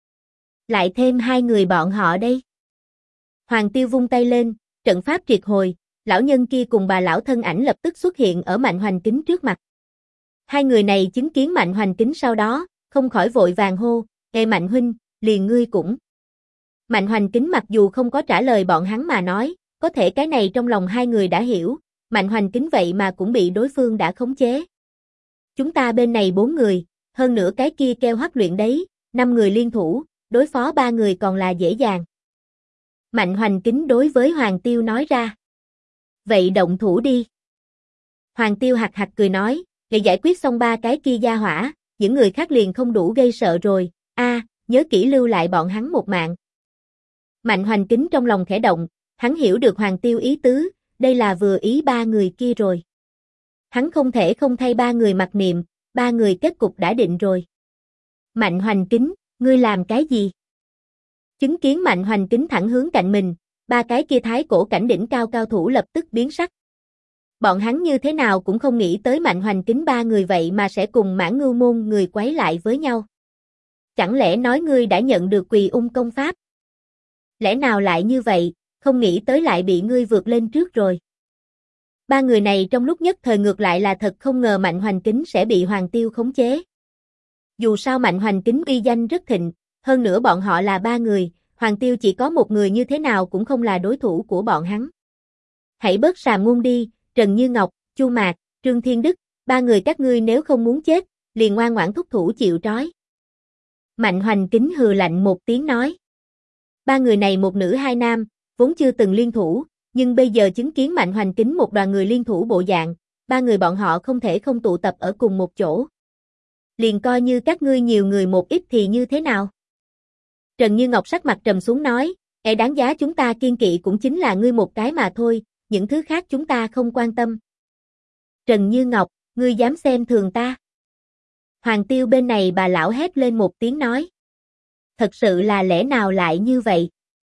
Lại thêm 2 người bọn họ đây. Hoàng Tiêu vung tay lên, trận pháp triệt hồi, lão nhân kia cùng bà lão thân ảnh lập tức xuất hiện ở Mạnh Hoành Kính trước mặt. 2 người này chứng kiến Mạnh Hoành Kính sau đó, không khỏi vội vàng hô, Mạnh huynh, liền ngươi cũng. Mạnh Hoành Kính mặc dù không có trả lời bọn hắn mà nói, có thể cái này trong lòng 2 người đã hiểu, Mạnh Hoành Kính vậy mà cũng bị đối phương đã khống chế. Chúng ta bên này 4 người, hơn nữa cái kia keo hắc luyện đấy, 5 người liên thủ, đối phó 3 người còn là dễ dàng. Mạnh Hoành Kính đối với Hoàng Tiêu nói ra. Vậy động thủ đi. Hoàng Tiêu hạc hạc cười nói, để giải quyết xong 3 cái kia gia hỏa, những người khác liền không đủ gây sợ rồi, nhớ kỹ lưu lại bọn hắn một mạng. Mạnh Hoành Kính trong lòng khẽ động, hắn hiểu được Hoàng Tiêu ý tứ, đây là vừa ý 3 người kia rồi. Hắn không thể không thay 3 người mặc niệm, 3 người kết cục đã định rồi. Mạnh Hoành Kính, ngươi làm cái gì? Chứng kiến Mạnh Hoành Kính thẳng hướng cạnh mình, 3 cái kia thái cổ cảnh đỉnh cao cao thủ lập tức biến sắc. Bọn hắn như thế nào cũng không nghĩ tới Mạnh Hoành Kính 3 người vậy mà sẽ cùng Mãn Ngưu môn người quấy lại với nhau. Chẳng lẽ nói ngươi đã nhận được Quỳ Ung công pháp? Lẽ nào lại như vậy, không nghĩ tới lại bị ngươi vượt lên trước rồi. 3 người này trong lúc nhất thời ngược lại là thật không ngờ Mạnh Hoành Kính sẽ bị Hoàng Tiêu khống chế. Dù sao Mạnh Hoành Kính uy danh rất thịnh, hơn nữa bọn họ là 3 người, Hoàng Tiêu chỉ có một người như thế nào cũng không là đối thủ của bọn hắn. Hãy bớt sàm ngôn đi, Trần Như Ngọc, Chu Mạc, Trương Thiên Đức, 3 người các ngươi nếu không muốn chết, liền ngoan ngoãn thúc thủ chịu trói. Mạnh Hoành Kính hừ lạnh một tiếng nói. Ba người này một nữ hai nam, vốn chưa từng liên thủ, nhưng bây giờ chứng kiến Mạnh Hoành Kính một đoàn người liên thủ bộ dạng, ba người bọn họ không thể không tụ tập ở cùng một chỗ. Liền coi như các ngươi nhiều người một ít thì như thế nào? Trần Như Ngọc sắc mặt trầm xuống nói, đáng giá chúng ta kiêng kỵ cũng chính là ngươi một cái mà thôi, những thứ khác chúng ta không quan tâm. Trần Như Ngọc, ngươi dám xem thường ta? Hoàng Tiêu bên này bà lão hét lên một tiếng nói. Thật sự là lẽ nào lại như vậy?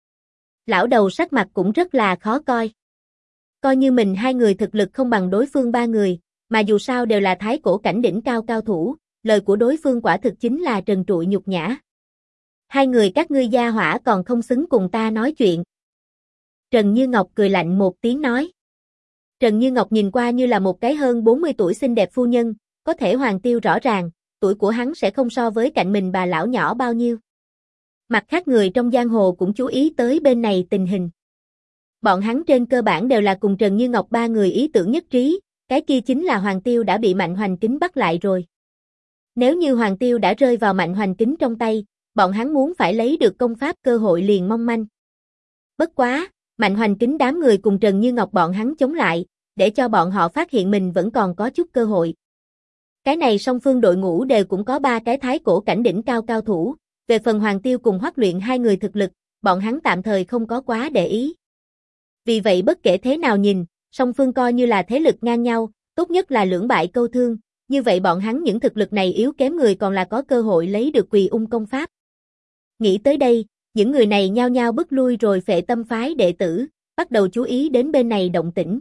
Lão đầu sắc mặt cũng rất là khó coi. Coi như mình hai người thực lực không bằng đối phương ba người, mà dù sao đều là thái cổ cảnh đỉnh cao cao thủ, lời của đối phương quả thực chính là trần trụi nhục nhã. Hai người các ngươi gia hỏa còn không xứng cùng ta nói chuyện. Trần Như Ngọc cười lạnh một tiếng nói. Trần Như Ngọc nhìn qua như là một cái hơn 40 tuổi xinh đẹp phu nhân, có thể Hoàng Tiêu rõ ràng, tuổi của hắn sẽ không so với cạnh mình bà lão nhỏ bao nhiêu. Mặt khác người trong giang hồ cũng chú ý tới bên này tình hình. Bọn hắn trên cơ bản đều là cùng Trần Như Ngọc ba người ý tưởng nhất trí, cái kia chính là Hoàng Tiêu đã bị Mạnh Hoành Kính bắt lại rồi. Nếu như Hoàng Tiêu đã rơi vào Mạnh Hoành Kính trong tay, bọn hắn muốn phải lấy được công pháp cơ hội liền mong manh. Bất quá, Mạnh Hoành Kính đám người cùng Trần Như Ngọc bọn hắn chống lại, để cho bọn họ phát hiện mình vẫn còn có chút cơ hội. Cái này song phương đội ngũ đều cũng có ba cái thái cổ cảnh đỉnh cao cao thủ, về phần Hoàng Tiêu cùng Hoắc Luyện hai người thực lực, bọn hắn tạm thời không có quá để ý. Vì vậy bất kể thế nào nhìn, song phương coi như là thế lực ngang nhau, tốt nhất là lưỡng bại câu thương, như vậy bọn hắn những thực lực này yếu kém người còn là có cơ hội lấy được Quỳ Ung công pháp. Nghĩ tới đây, những người này nhao nhao bước lui rồi Phệ Tâm phái đệ tử, bắt đầu chú ý đến bên này động tĩnh.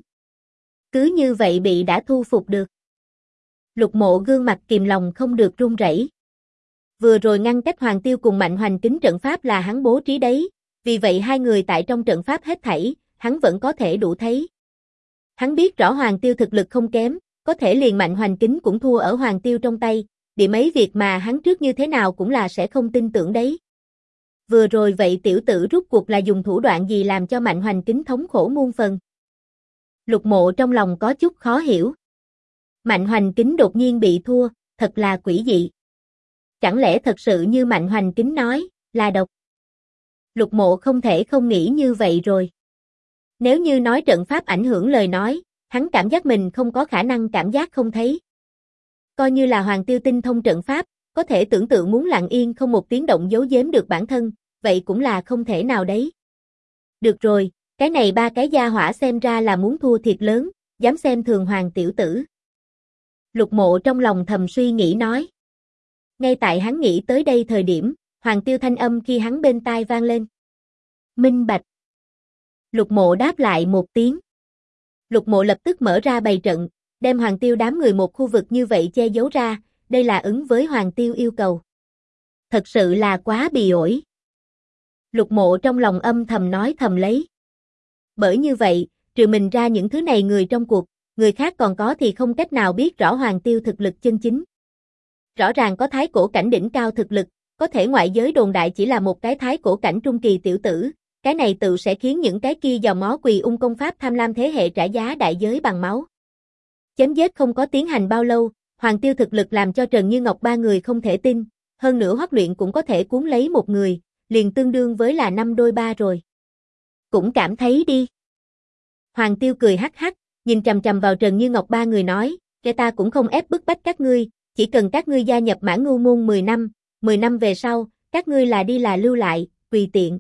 Cứ như vậy bị đã thu phục được. Lục Mộ gương mặt kìm lòng không được run rẩy. Vừa rồi ngăn cách Hoàng Tiêu cùng Mạnh Hoành Kính trận pháp là hắn bố trí đấy, vì vậy hai người tại trong trận pháp hết thảy, hắn vẫn có thể đủ thấy. Hắn biết rõ Hoàng Tiêu thực lực không kém, có thể liền Mạnh Hoành Kính cũng thua ở Hoàng Tiêu trong tay, địa mấy việc mà hắn trước như thế nào cũng là sẽ không tin tưởng đấy. Vừa rồi vậy tiểu tử rút cuộc là dùng thủ đoạn gì làm cho Mạnh Hoành Kính thống khổ muôn phần. Lục Mộ trong lòng có chút khó hiểu. Mạnh Hoành Kính đột nhiên bị thua, thật là quỷ dị. Chẳng lẽ thật sự như Mạnh Hoành Kính nói, là độc? Lục Mộ không thể không nghĩ như vậy rồi. Nếu như nói trận pháp ảnh hưởng lời nói, hắn cảm giác mình không có khả năng cảm giác không thấy. Coi như là Hoàng Tiêu tinh thông trận pháp, có thể tưởng tượng muốn lặng yên không một tiếng động giấu giếm được bản thân, vậy cũng là không thể nào đấy. Được rồi, cái này ba cái gia hỏa xem ra là muốn thua thiệt lớn, dám xem thường Hoàng tiểu tử. Lục Mộ trong lòng thầm suy nghĩ nói. Ngay tại hắn nghĩ tới đây thời điểm, Hoàng Tiêu thanh âm khi hắn bên tai vang lên. Minh bạch. Lục Mộ đáp lại một tiếng. Lục Mộ lập tức mở ra bày trận, đem Hoàng Tiêu đám người một khu vực như vậy che giấu ra, đây là ứng với Hoàng Tiêu yêu cầu. Thật sự là quá bị ổi. Lục Mộ trong lòng âm thầm nói thầm lấy. Bởi như vậy, trừ mình ra những thứ này người trong cuộc, người khác còn có thì không cách nào biết rõ Hoàng Tiêu thực lực chân chính. Rõ ràng có thái cổ cảnh đỉnh cao thực lực, có thể ngoại giới đồn đại chỉ là một cái thái cổ cảnh trung kỳ tiểu tử, cái này tự sẽ khiến những cái kia dòng máu Quỳ Ung công pháp tham lam thế hệ trả giá đại giới bằng máu. Chém giết không có tiến hành bao lâu, Hoàng Tiêu thực lực làm cho Trần Như Ngọc ba người không thể tin, hơn nữa Hoắc Luyện cũng có thể cuốn lấy một người, liền tương đương với là 5 đôi 3 rồi. Cũng cảm thấy đi. Hoàng Tiêu cười hắc hắc, nhìn chằm chằm vào Trần Như Ngọc ba người nói, "Kẻ ta cũng không ép bức bách các ngươi, chỉ cần các ngươi gia nhập Mã Ngưu môn 10 năm về sau, các ngươi là đi là lưu lại, tùy tiện."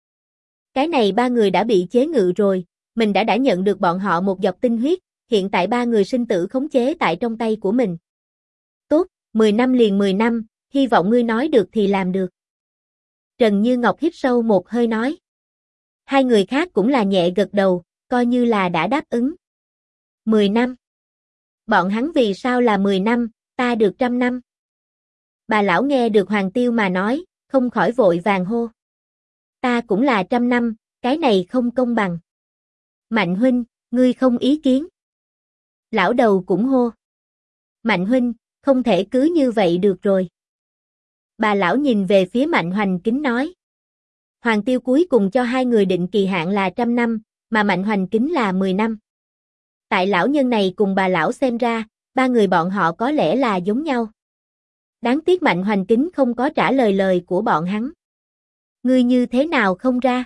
Cái này ba người đã bị chế ngự rồi, mình đã nhận được bọn họ một giọt tinh huyết, hiện tại ba người sinh tử khống chế tại trong tay của mình. Tốt, 10 năm liền 10 năm, hy vọng ngươi nói được thì làm được. Trần Như Ngọc hít sâu một hơi nói. Hai người khác cũng là nhẹ gật đầu, coi như là đã đáp ứng. 10 năm. Bọn hắn vì sao là 10 năm, ta được 100 năm. Bà lão nghe được Hoàng Tiêu mà nói, không khỏi vội vàng hô. Ta cũng là 100 năm, cái này không công bằng. Mạnh huynh, ngươi không ý kiến. Lão đầu cũng hô. Mạnh huynh, không thể cứ như vậy được rồi. Bà lão nhìn về phía Mạnh Hoành Kính nói. Hoàng Tiêu cuối cùng cho hai người định kỳ hạn là 100 năm, mà Mạnh Hoành Kính là 10 năm. Tại lão nhân này cùng bà lão xem ra, ba người bọn họ có lẽ là giống nhau. Đáng tiếc Mạnh Hoành Kính không có trả lời lời của bọn hắn. Ngươi như thế nào không ra?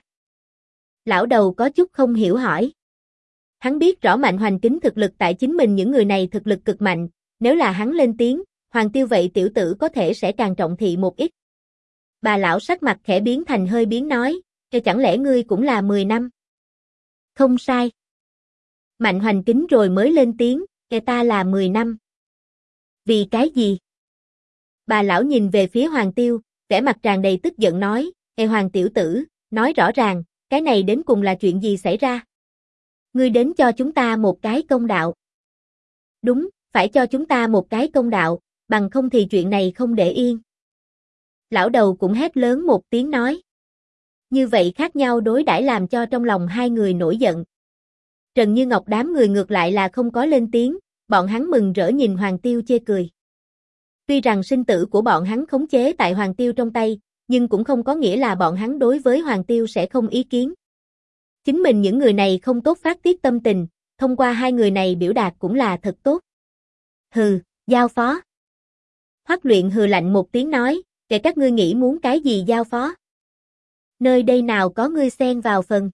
Lão đầu có chút không hiểu hỏi. Hắn biết rõ Mạnh Hoành Kính thực lực tại chính mình những người này thực lực cực mạnh, nếu là hắn lên tiếng, Hoàng Tiêu vậy tiểu tử có thể sẽ càng trọng thị một ít. Bà lão sắc mặt khẽ biến thành hơi biến nói, chẳng lẽ ngươi cũng là 10 năm? Không sai. Mạnh Hoành Kính rồi mới lên tiếng, ta là 10 năm. Vì cái gì? Bà lão nhìn về phía Hoàng Tiêu, vẻ mặt tràn đầy tức giận nói, Hoàng tiểu tử, nói rõ ràng, cái này đến cùng là chuyện gì xảy ra? Ngươi đến cho chúng ta một cái công đạo. Đúng, phải cho chúng ta một cái công đạo, bằng không thì chuyện này không để yên. Lão đầu cũng hét lớn một tiếng nói. Như vậy khác nhau đối đãi làm cho trong lòng hai người nổi giận. Trần Như Ngọc đám người ngược lại là không có lên tiếng, bọn hắn mừng rỡ nhìn Hoàng Tiêu chê cười. Tuy rằng sinh tử của bọn hắn khống chế tại Hoàng Tiêu trong tay, nhưng cũng không có nghĩa là bọn hắn đối với Hoàng Tiêu sẽ không ý kiến. Chính mình những người này không tốt phát tiết tâm tình, thông qua hai người này biểu đạt cũng là thật tốt. Hừ, giao phó. Hoắc Luyện hừ lạnh một tiếng nói, kể các ngươi nghĩ muốn cái gì giao phó. Nơi đây nào có ngươi xen vào phần.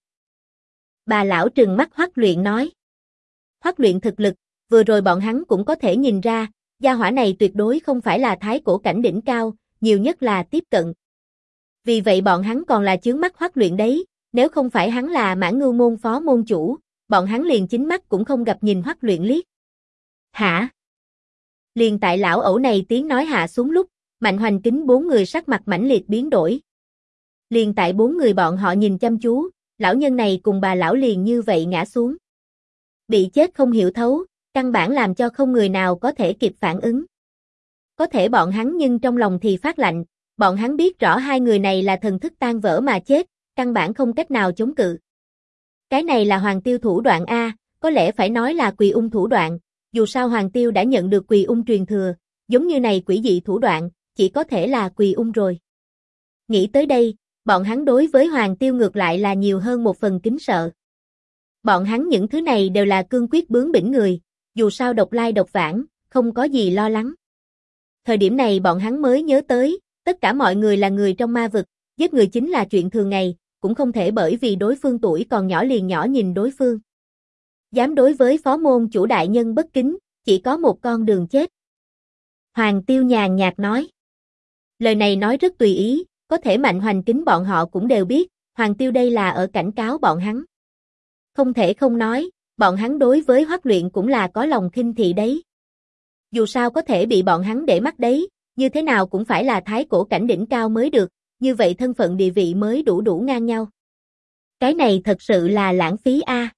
Bà lão trừng mắt Hoắc Luyện nói. Hoắc Luyện thực lực, vừa rồi bọn hắn cũng có thể nhìn ra, gia hỏa này tuyệt đối không phải là thái cổ cảnh đỉnh cao, nhiều nhất là tiếp cận. Vì vậy bọn hắn còn là chướng mắt Hoắc Luyện đấy, nếu không phải hắn là Mãn Ngưu môn phó môn chủ, bọn hắn liền chính mắt cũng không gặp nhìn Hoắc Luyện liếc. Hả? Liền tại lão ẩu này tiếng nói hạ xuống lúc, Mạnh Hoành Kính bốn người sắc mặt mãnh liệt biến đổi. Liền tại bốn người bọn họ nhìn chăm chú, lão nhân này cùng bà lão liền như vậy ngã xuống. Bị chết không hiểu thấu, căn bản làm cho không người nào có thể kịp phản ứng. Có thể bọn hắn nhưng trong lòng thì phát lạnh, bọn hắn biết rõ hai người này là thần thức tan vỡ mà chết, căn bản không cách nào chống cự. Cái này là Hoàng Tiêu thủ đoạn A, có lẽ phải nói là Quỳ Ung thủ đoạn, dù sao Hoàng Tiêu đã nhận được Quỳ Ung truyền thừa, giống như này quỷ dị thủ đoạn, chỉ có thể là Quỳ Ung rồi. Nghĩ tới đây, bọn hắn đối với Hoàng Tiêu ngược lại là nhiều hơn một phần kính sợ. Bọn hắn những thứ này đều là cương quyết bướng bỉnh người, dù sao độc lai độc vãng, không có gì lo lắng. Thời điểm này bọn hắn mới nhớ tới, tất cả mọi người là người trong ma vực, giết người chính là chuyện thường ngày, cũng không thể bởi vì đối phương tuổi còn nhỏ liền nhỏ nhìn đối phương. Dám đối với phó môn chủ đại nhân bất kính, chỉ có một con đường chết. Hoàng Tiêu nhàn nhạt nói. Lời này nói rất tùy ý, có thể Mạnh Hoành Kính bọn họ cũng đều biết, Hoàng Tiêu đây là ở cảnh cáo bọn hắn. Không thể không nói, bọn hắn đối với Hoắc Luyện cũng là có lòng khinh thị đấy. Dù sao có thể bị bọn hắn để mắt đấy, như thế nào cũng phải là thái cổ cảnh đỉnh cao mới được, như vậy thân phận địa vị mới đủ ngang nhau. Cái này thật sự là lãng phí a.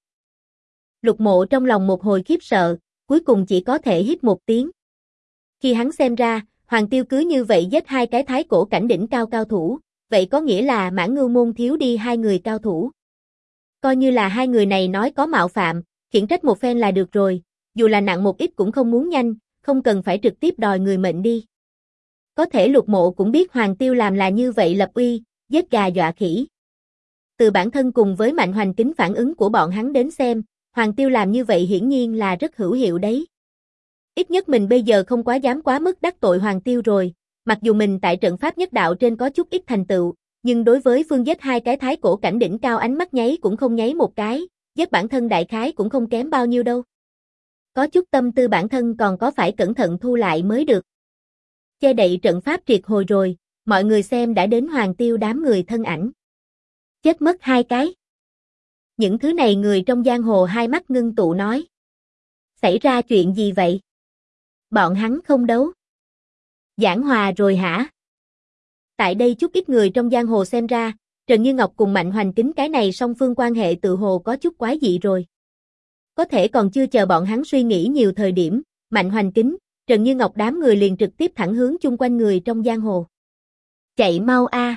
Lục Mộ trong lòng một hồi khiếp sợ, cuối cùng chỉ có thể hít một tiếng. Khi hắn xem ra, Hoàng Tiêu cứ như vậy giết hai cái thái cổ cảnh đỉnh cao cao thủ, vậy có nghĩa là Mãn Ngưu môn thiếu đi hai người cao thủ. Coi như là hai người này nói có mạo phạm, khiển trách một phen là được rồi, dù là nặng một ít cũng không muốn nhanh, không cần phải trực tiếp đòi người mệnh đi. Có thể Lục Mộ cũng biết Hoàng Tiêu làm là như vậy lập uy, giết gà dọa khỉ. Từ bản thân cùng với Mạnh Hoành Kính phản ứng của bọn hắn đến xem, Hoàng Tiêu làm như vậy hiển nhiên là rất hữu hiệu đấy. Ít nhất mình bây giờ không quá dám quá mức đắc tội Hoàng Tiêu rồi, mặc dù mình tại trận pháp nhất đạo trên có chút ít thành tựu, nhưng đối với phương giết hai cái thái cổ cảnh đỉnh cao ánh mắt nháy cũng không nháy một cái, giết bản thân đại khái cũng không kém bao nhiêu đâu. Có chút tâm tư bản thân còn có phải cẩn thận thu lại mới được. Che đậy trận pháp triệt hồi rồi, mọi người xem đã đến Hoàng Tiêu đám người thân ảnh. Chết mất hai cái. Những thứ này người trong giang hồ hai mắt ngưng tụ nói. Xảy ra chuyện gì vậy? Bọn hắn không đấu. Giảng hòa rồi hả? Tại đây chút ít người trong giang hồ xem ra, Trần Như Ngọc cùng Mạnh Hoành Kính cái này song phương quan hệ tự hồ có chút quái dị rồi. Có thể còn chưa chờ bọn hắn suy nghĩ nhiều thời điểm, Mạnh Hoành Kính, Trần Như Ngọc đám người liền trực tiếp thẳng hướng chung quanh người trong giang hồ. Chạy mau a!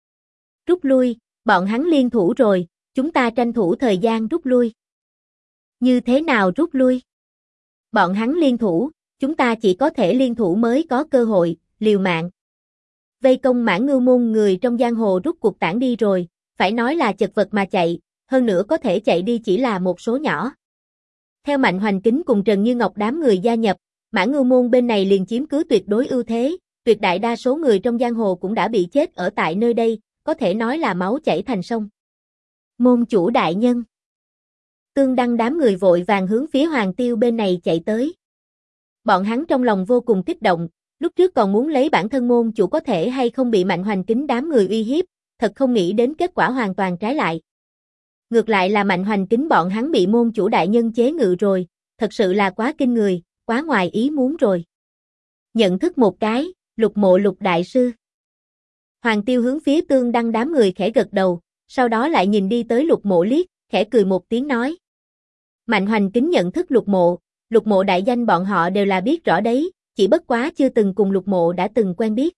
Rút lui, bọn hắn liên thủ rồi, chúng ta tranh thủ thời gian rút lui. Như thế nào rút lui? Bọn hắn liên thủ, chúng ta chỉ có thể liên thủ mới có cơ hội, liều mạng. Vây công Mãn Ngưu môn người trong giang hồ rút cuộc tản đi rồi, phải nói là chật vật mà chạy, hơn nữa có thể chạy đi chỉ là một số nhỏ. Theo Mạnh Hoành Kính cùng Trần Như Ngọc đám người gia nhập, Mãn Ngưu môn bên này liền chiếm cứ tuyệt đối ưu thế, tuyệt đại đa số người trong giang hồ cũng đã bị chết ở tại nơi đây, có thể nói là máu chảy thành sông. Môn chủ đại nhân. Tương Đăng đám người vội vàng hướng phía Hoàng Tiêu bên này chạy tới. Bọn hắn trong lòng vô cùng kích động, lúc trước còn muốn lấy bản thân môn chủ có thể hay không bị Mạnh Hoành Kính đám người uy hiếp, thật không nghĩ đến kết quả hoàn toàn trái lại. Ngược lại là Mạnh Hoành Kính bọn hắn bị môn chủ đại nhân chế ngự rồi, thật sự là quá kinh người, quá ngoài ý muốn rồi. Nhận thức một cái, Lục Mộ Lục đại sư. Hoàng Tiêu hướng phía Tương Đăng đám người khẽ gật đầu, sau đó lại nhìn đi tới Lục Mộ liếc, khẽ cười một tiếng nói. Mạnh Hoành Kính nhận thức Lục Mộ đại danh bọn họ đều là biết rõ đấy, chỉ bất quá chưa từng cùng Lục Mộ đã từng quen biết.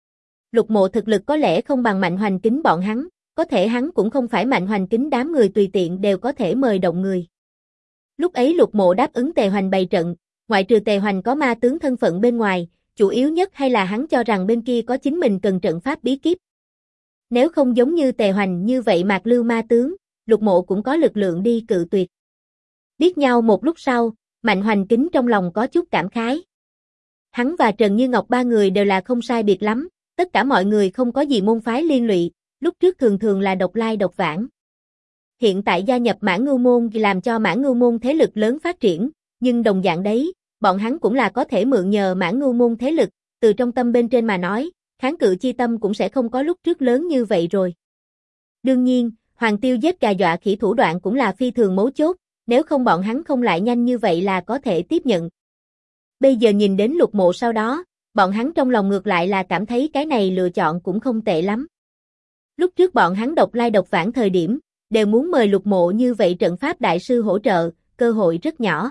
Lục Mộ thực lực có lẽ không bằng Mạnh Hoành Kính bọn hắn, có thể hắn cũng không phải Mạnh Hoành Kính đám người tùy tiện đều có thể mời động người. Lúc ấy Lục Mộ đáp ứng Tề Hoành bày trận, ngoại trừ Tề Hoành có ma tướng thân phận bên ngoài, chủ yếu nhất hay là hắn cho rằng bên kia có chính mình cần trận pháp bí kíp. Nếu không giống như Tề Hoành như vậy mạc lưu ma tướng, Lục Mộ cũng có lực lượng đi cự tuyệt. Biết nhau một lúc sau, Mạnh Hoành Kính trong lòng có chút cảm khái. Hắn và Trần Như Ngọc ba người đều là không sai biệt lắm, tất cả mọi người không có gì môn phái liên lụy, lúc trước thường thường là độc lai độc vãng. Hiện tại gia nhập Mã Ngưu Môn làm cho Mã Ngưu Môn thế lực lớn phát triển, nhưng đồng dạng đấy, bọn hắn cũng là có thể mượn nhờ Mã Ngưu Môn thế lực, từ trong tâm bên trên mà nói, kháng cự chi tâm cũng sẽ không có lúc trước lớn như vậy rồi. Đương nhiên, Hoàng Tiêu giết gà dọa khỉ thủ đoạn cũng là phi thường mấu chốt, nếu không bọn hắn không lại nhanh như vậy là có thể tiếp nhận. Bây giờ nhìn đến Lục Mộ sau đó, bọn hắn trong lòng ngược lại là cảm thấy cái này lựa chọn cũng không tệ lắm. Lúc trước bọn hắn độc lai độc vãng thời điểm, đều muốn mời Lục Mộ như vậy trận pháp đại sư hỗ trợ, cơ hội rất nhỏ.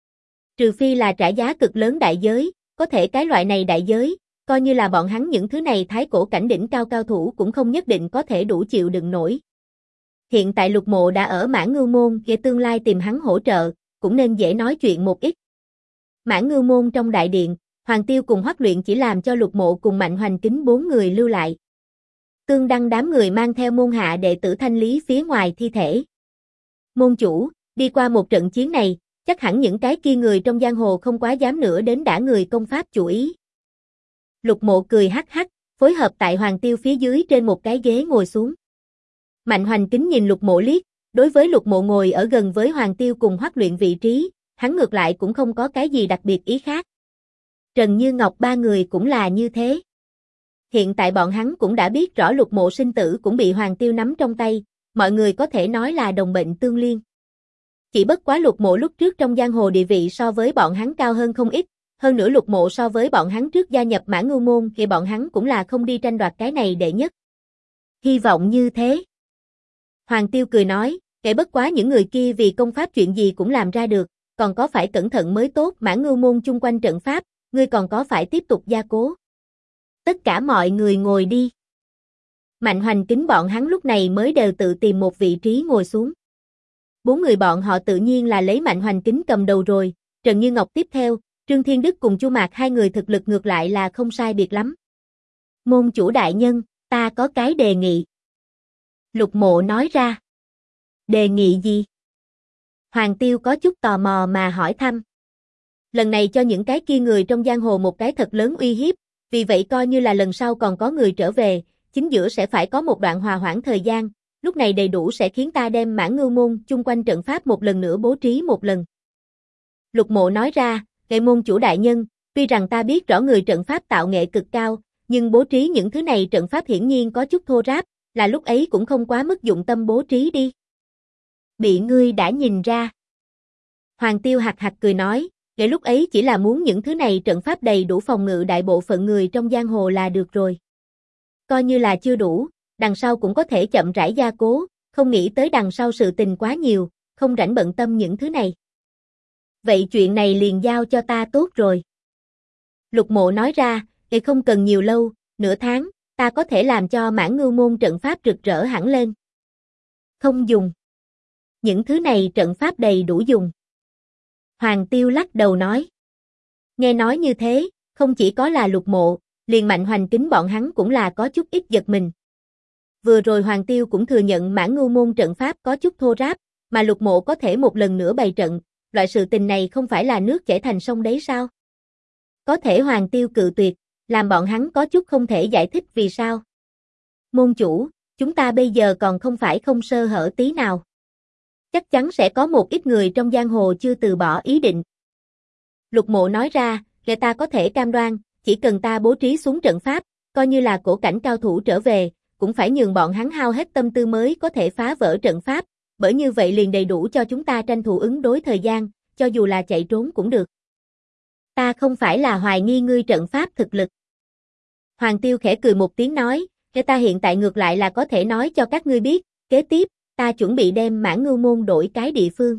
Trừ phi là trả giá cực lớn đại giới, có thể cái loại này đại giới, coi như là bọn hắn những thứ này thái cổ cảnh đỉnh cao cao thủ cũng không nhất định có thể đủ chịu đựng nổi. Hiện tại Lục Mộ đã ở Mã Ngưu Môn, về tương lai tìm hắn hỗ trợ, cũng nên dễ nói chuyện một ít. Mã Ngưu Môn trong đại điện, Hoàng Tiêu cùng Hoắc Luyện chỉ làm cho Lục Mộ cùng Mạnh Hoành Kính 4 người lưu lại. Tương Đăng đám người mang theo môn hạ đệ tử thanh lý phía ngoài thi thể. Môn chủ, đi qua một trận chiến này, chắc hẳn những cái kia người trong giang hồ không quá dám nữa đến đả người công pháp chủ ý. Lục Mộ cười hắc hắc, phối hợp tại Hoàng Tiêu phía dưới trên một cái ghế ngồi xuống. Mạnh Hoành Kính nhìn Lục Mộ liếc, đối với Lục Mộ ngồi ở gần với Hoàng Tiêu cùng Hoắc Luyện vị trí, hắn ngược lại cũng không có cái gì đặc biệt ý khác. Trần Như Ngọc ba người cũng là như thế. Hiện tại bọn hắn cũng đã biết rõ Lục Mộ sinh tử cũng bị Hoàng Tiêu nắm trong tay, mọi người có thể nói là đồng bệnh tương liên. Chỉ bất quá Lục Mộ lúc trước trong giang hồ địa vị so với bọn hắn cao hơn không ít, hơn nữa Lục Mộ so với bọn hắn trước gia nhập Mã Ngưu Môn thì bọn hắn cũng là không đi tranh đoạt cái này đệ nhất. Hy vọng như thế. Hoàng Tiêu cười nói, kể bất quá những người kia vì công pháp chuyện gì cũng làm ra được, còn có phải cẩn thận mới tốt. Mã Ngưu Môn chung quanh trận pháp, ngươi còn có phải tiếp tục gia cố. Tất cả mọi người ngồi đi. Mạnh Hoành Kính bọn hắn lúc này mới đều tự tìm một vị trí ngồi xuống. 4 người bọn họ tự nhiên là lấy Mạnh Hoành Kính cầm đầu rồi, Trần Như Ngọc tiếp theo, Trương Thiên Đức cùng Chu Mạc hai người thực lực ngược lại là không sai biệt lắm. Môn chủ đại nhân, ta có cái đề nghị. Lục Mộ nói ra. Đề nghị gì? Hoàng Tiêu có chút tò mò mà hỏi thăm. Lần này cho những cái kia người trong giang hồ một cái thật lớn uy hiếp, vì vậy coi như là lần sau còn có người trở về, chính giữa sẽ phải có một đoạn hòa hoãn thời gian, lúc này đầy đủ sẽ khiến ta đem Mã Ngưu Môn chung quanh trận pháp một lần nữa bố trí một lần. Lục Mộ nói ra, ngài môn chủ đại nhân, tuy rằng ta biết rõ người trận pháp tạo nghệ cực cao, nhưng bố trí những thứ này trận pháp hiển nhiên có chút thô ráp, là lúc ấy cũng không quá mức dụng tâm bố trí đi. Bị ngươi đã nhìn ra. Hoàng Tiêu hạc hạc cười nói, ngay lúc ấy chỉ là muốn những thứ này trận pháp đầy đủ phòng ngự đại bộ phận người trong giang hồ là được rồi. Coi như là chưa đủ, đằng sau cũng có thể chậm rãi gia cố, không nghĩ tới đằng sau sự tình quá nhiều, không rảnh bận tâm những thứ này. Vậy chuyện này liền giao cho ta tốt rồi. Lục Mộ nói ra, thì không cần nhiều lâu, nửa tháng, ta có thể làm cho Mã Ngưu Môn trận pháp rực rỡ hẳn lên. Không dùng. Những thứ này trận pháp đầy đủ dùng. Hoàng Tiêu lắc đầu nói. Nghe nói như thế, không chỉ có là Lục Mộ, liền Mạnh Hoành Kính bọn hắn cũng là có chút ít giật mình. Vừa rồi Hoàng Tiêu cũng thừa nhận Mã Ngưu Môn trận pháp có chút thô ráp, mà Lục Mộ có thể một lần nữa bày trận, loại sự tình này không phải là nước chảy thành sông đấy sao? Có thể Hoàng Tiêu cự tuyệt, làm bọn hắn có chút không thể giải thích vì sao. Môn chủ, Chúng ta bây giờ còn không phải không sơ hở tí nào. Chắc chắn sẽ có một ít người trong giang hồ chưa từ bỏ ý định. Lục Mộ nói ra, người ta có thể cam đoan, chỉ cần ta bố trí xuống trận pháp, coi như là cổ cảnh cao thủ trở về, cũng phải nhường bọn hắn hao hết tâm tư mới có thể phá vỡ trận pháp, bởi như vậy liền đầy đủ cho chúng ta tranh thủ ứng đối thời gian, cho dù là chạy trốn cũng được. Ta không phải là hoài nghi ngươi trận pháp thực lực. Hoàng Tiêu khẽ cười một tiếng nói, cái ta hiện tại ngược lại là có thể nói cho các ngươi biết, kế tiếp, ta chuẩn bị đem Mãn Ngưu môn đổi cái địa phương.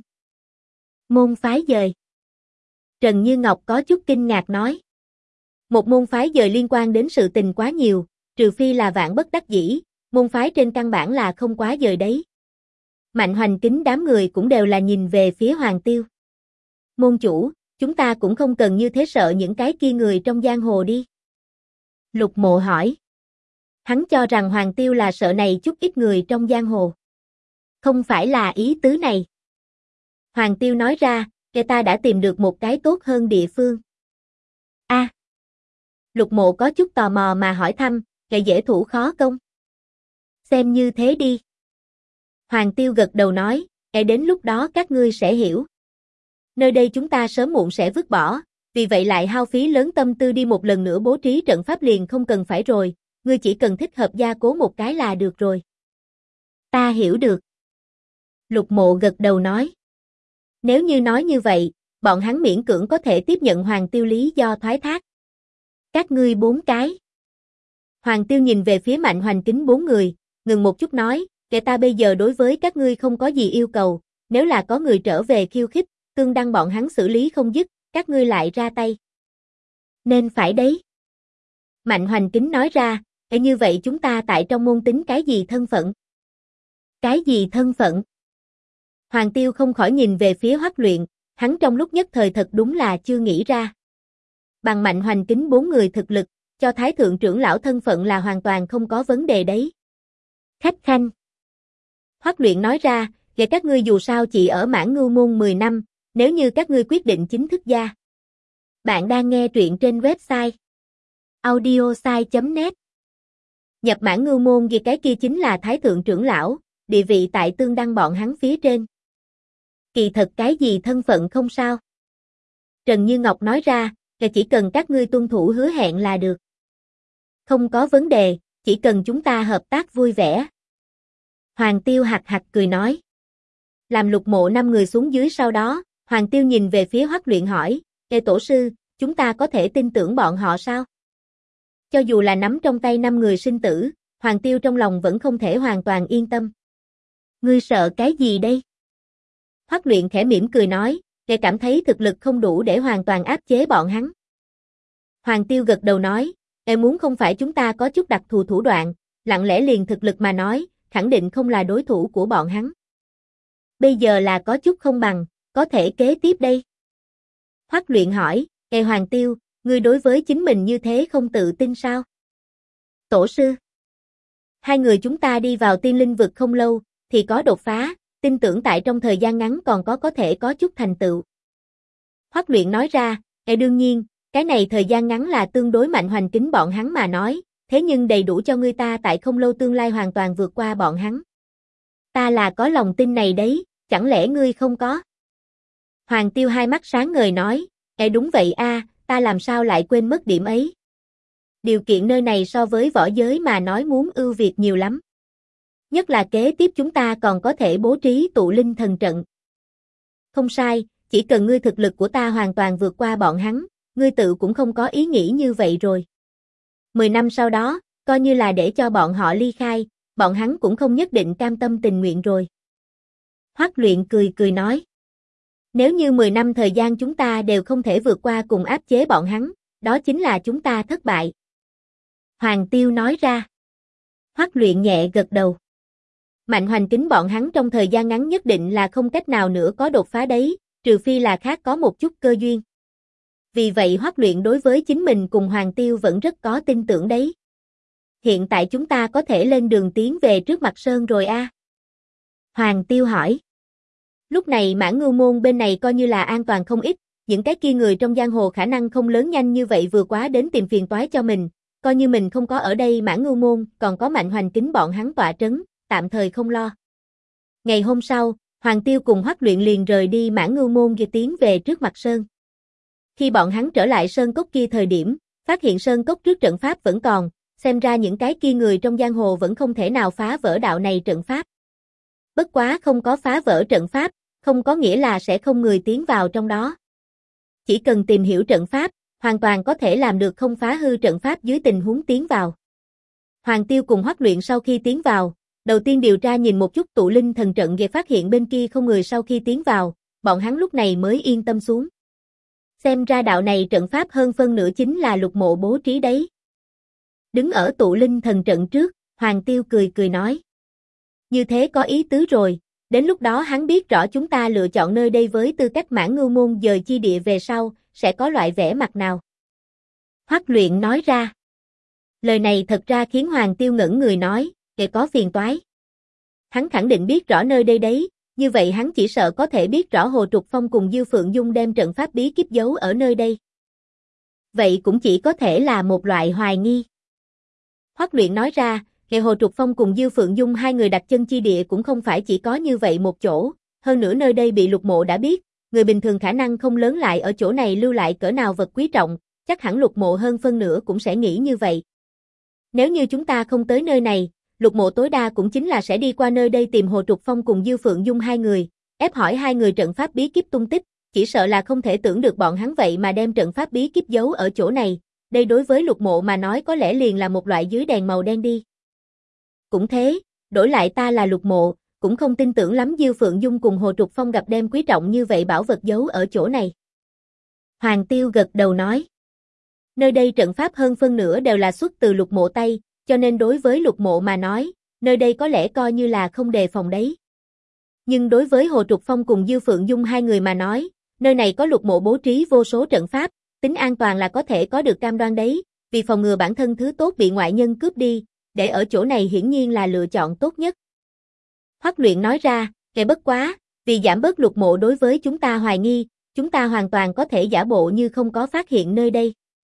Môn phái dời. Trần Như Ngọc có chút kinh ngạc nói. Một môn phái dời liên quan đến sự tình quá nhiều, trừ phi là vạn bất đắc dĩ, môn phái trên căn bản là không quá dời đấy. Mạnh Hoành Kính đám người cũng đều là nhìn về phía Hoàng Tiêu. Môn chủ, chúng ta cũng không cần như thế sợ những cái kia người trong giang hồ đi. Lục Mộ hỏi. Hắn cho rằng Hoàng Tiêu là sợ này chút ít người trong giang hồ. Không phải là ý tứ này. Hoàng Tiêu nói ra, ta đã tìm được một cái tốt hơn địa phương. A. Lục Mộ có chút tò mò mà hỏi thăm, dễ thủ khó công. Xem như thế đi. Hoàng Tiêu gật đầu nói, đến lúc đó các ngươi sẽ hiểu. Nơi đây chúng ta sớm muộn sẽ vứt bỏ, vì vậy lại hao phí lớn tâm tư đi một lần nữa bố trí trận pháp liền không cần phải rồi, ngươi chỉ cần thích hợp gia cố một cái là được rồi. Ta hiểu được. Lục Mộ gật đầu nói. Nếu như nói như vậy, bọn hắn miễn cưỡng có thể tiếp nhận Hoàng Tiêu lý do thoái thác. Các ngươi 4 cái. Hoàng Tiêu nhìn về phía Mạnh Hoành Kính 4 người, ngừng một chút nói, ta bây giờ đối với các ngươi không có gì yêu cầu, nếu là có người trở về khiêu khích, tương đăng bọn hắn xử lý không dứt, các ngươi lại ra tay. Nên phải đấy. Mạnh Hoành Kính nói ra, như vậy chúng ta tại trong môn tính cái gì thân phận? Cái gì thân phận? Hoàng Tiêu không khỏi nhìn về phía Hoắc Luyện, hắn trong lúc nhất thời thật đúng là chưa nghĩ ra. Bằng Mạnh Hoành Kính 4 người thực lực, cho Thái Thượng trưởng lão thân phận là hoàn toàn không có vấn đề đấy. Khách khanh. Hoắc Luyện nói ra, và các ngươi dù sao chỉ ở Mãn Ngưu môn 10 năm, nếu như các ngươi quyết định chính thức gia. Bạn đang nghe truyện trên website audiosai.net. Nhập Mãn Ngưu môn vì cái kia chính là Thái Thượng trưởng lão, địa vị tại tương đăng bọn hắn phía trên. Kỳ thật cái gì thân phận không sao. Trần Như Ngọc nói ra, là chỉ cần các ngươi tuân thủ hứa hẹn là được. Không có vấn đề, chỉ cần chúng ta hợp tác vui vẻ. Hoàng Tiêu hạc hạc cười nói. Làm Lục Mộ 5 người xuống dưới sau đó, Hoàng Tiêu nhìn về phía Hoắc Luyện hỏi, tổ sư, chúng ta có thể tin tưởng bọn họ sao? Cho dù là nắm trong tay 5 người sinh tử, Hoàng Tiêu trong lòng vẫn không thể hoàn toàn yên tâm. Ngươi sợ cái gì đây? Hoắc Luyện khẽ mỉm cười nói, cảm thấy thực lực không đủ để hoàn toàn áp chế bọn hắn. Hoàng Tiêu gật đầu nói, muốn không phải chúng ta có chút đặc thù thủ đoạn, lặng lẽ liền thực lực mà nói, khẳng định không là đối thủ của bọn hắn. Bây giờ là có chút không bằng, có thể kế tiếp đây. Hoắc Luyện hỏi, Hoàng Tiêu, ngươi đối với chính mình như thế không tự tin sao? Tổ sư. 2 người chúng ta đi vào tiên linh vực không lâu, thì có đột phá, tin tưởng tại trong thời gian ngắn còn có thể có chút thành tựu. Hoắc Luyện nói ra, đương nhiên, cái này thời gian ngắn là tương đối Mạnh Hoành Kính bọn hắn mà nói, thế nhưng đầy đủ cho ngươi ta tại không lâu tương lai hoàn toàn vượt qua bọn hắn. Ta là có lòng tin này đấy, chẳng lẽ ngươi không có? Hoàng Tiêu hai mắt sáng ngời nói, đúng vậy a, ta làm sao lại quên mất điểm ấy. Điều kiện nơi này so với võ giới mà nói muốn ưu việt nhiều lắm. Nhất là kế tiếp chúng ta còn có thể bố trí tụ linh thần trận. Không sai, chỉ cần ngươi thực lực của ta hoàn toàn vượt qua bọn hắn, ngươi tự cũng không có ý nghĩ như vậy rồi. 10 năm sau đó, coi như là để cho bọn họ ly khai, bọn hắn cũng không nhất định cam tâm tình nguyện rồi. Hoắc Luyện cười cười nói. Nếu như 10 năm thời gian chúng ta đều không thể vượt qua cùng áp chế bọn hắn, đó chính là chúng ta thất bại. Hoàng Tiêu nói ra. Hoắc Luyện nhẹ gật đầu. Mạnh Hoành Kính bọn hắn trong thời gian ngắn nhất định là không cách nào nữa có đột phá đấy, trừ phi là khác có một chút cơ duyên. Vì vậy Hoắc Luyện đối với chính mình cùng Hoàng Tiêu vẫn rất có tin tưởng đấy. Hiện tại chúng ta có thể lên đường tiến về trước mặt Sơn rồi a? Hoàng Tiêu hỏi. Lúc này Mãn Ngưu môn bên này coi như là an toàn không ít, những cái kia người trong giang hồ khả năng không lớn nhanh như vậy vừa quá đến tìm phiền toái cho mình, coi như mình không có ở đây Mã Ngưu Môn, còn có Mạnh Hoành Kính bọn hắn tọa trấn, tạm thời không lo. Ngày hôm sau, Hoàng Tiêu cùng Hoắc Luyện liền rời đi Mã Ngưu Môn kia tiến về trước mặt sơn. Khi bọn hắn trở lại sơn cốc kia thời điểm, phát hiện sơn cốc trước trận pháp vẫn còn, xem ra những cái kia người trong giang hồ vẫn không thể nào phá vỡ đạo này trận pháp. Bất quá không có phá vỡ trận pháp, không có nghĩa là sẽ không người tiến vào trong đó. Chỉ cần tìm hiểu trận pháp, hoàn toàn có thể làm được không phá hư trận pháp dưới tình huống tiến vào. Hoàng Tiêu cùng Hoắc Luyện sau khi tiến vào, đầu tiên điều tra nhìn một chút tụ linh thần trận và phát hiện bên kia không người sau khi tiến vào, bọn hắn lúc này mới yên tâm xuống. Xem ra đạo này trận pháp hơn phân nửa chính là Lục Mộ bố trí đấy. Đứng ở tụ linh thần trận trước, Hoàng Tiêu cười cười nói. Như thế có ý tứ rồi, đến lúc đó hắn biết rõ chúng ta lựa chọn nơi đây với tư cách Mã Ngưu Môn dời chi địa về sau, sẽ có loại vẻ mặt nào. Hoắc Luyện nói ra. Lời này thật ra khiến Hoàng Tiêu ngẩn người nói, kẻ có phiền toái. Hắn khẳng định biết rõ nơi đây đấy, như vậy hắn chỉ sợ có thể biết rõ Hồ Trục Phong cùng Dư Phượng Dung đem trận pháp bí kíp giấu ở nơi đây. Vậy cũng chỉ có thể là một loại hoài nghi. Hoắc Luyện nói ra, ngày Hồ Trục Phong cùng Dư Phượng Dung hai người đặt chân chi địa cũng không phải chỉ có như vậy một chỗ, hơn nữa nơi đây bị Lục Mộ đã biết, người bình thường khả năng không lớn lại ở chỗ này lưu lại cỡ nào vật quý trọng, chắc hẳn Lục Mộ hơn phân nửa cũng sẽ nghĩ như vậy. Nếu như chúng ta không tới nơi này, Lục Mộ tối đa cũng chính là sẽ đi qua nơi đây tìm Hồ Trục Phong cùng Dư Phượng Dung hai người, ép hỏi hai người trận pháp bí kíp tung tích, chỉ sợ là không thể tưởng được bọn hắn vậy mà đem trận pháp bí kíp giấu ở chỗ này, đây đối với Lục Mộ mà nói có lẽ liền là một loại dưới đèn màu đen đi. Cũng thế, đổi lại ta là Lục Mộ, cũng không tin tưởng lắm Dư Phượng Dung cùng Hồ Trục Phong gặp đem quý trọng như vậy bảo vật giấu ở chỗ này. Hoàng Tiêu gật đầu nói. Nơi đây trận pháp hơn phân nửa đều là xuất từ Lục Mộ tay, cho nên đối với Lục Mộ mà nói, nơi đây có lẽ coi như là không đề phòng đấy. Nhưng đối với Hồ Trục Phong cùng Dư Phượng Dung hai người mà nói, nơi này có Lục Mộ bố trí vô số trận pháp, tính an toàn là có thể có được cam đoan đấy, vì phòng ngừa bản thân thứ tốt bị ngoại nhân cướp đi, để ở chỗ này hiển nhiên là lựa chọn tốt nhất. Hoắc Luyện nói ra, kẻ bất quá, vì giảm bớt Lục Mộ đối với chúng ta hoài nghi, chúng ta hoàn toàn có thể giả bộ như không có phát hiện nơi đây.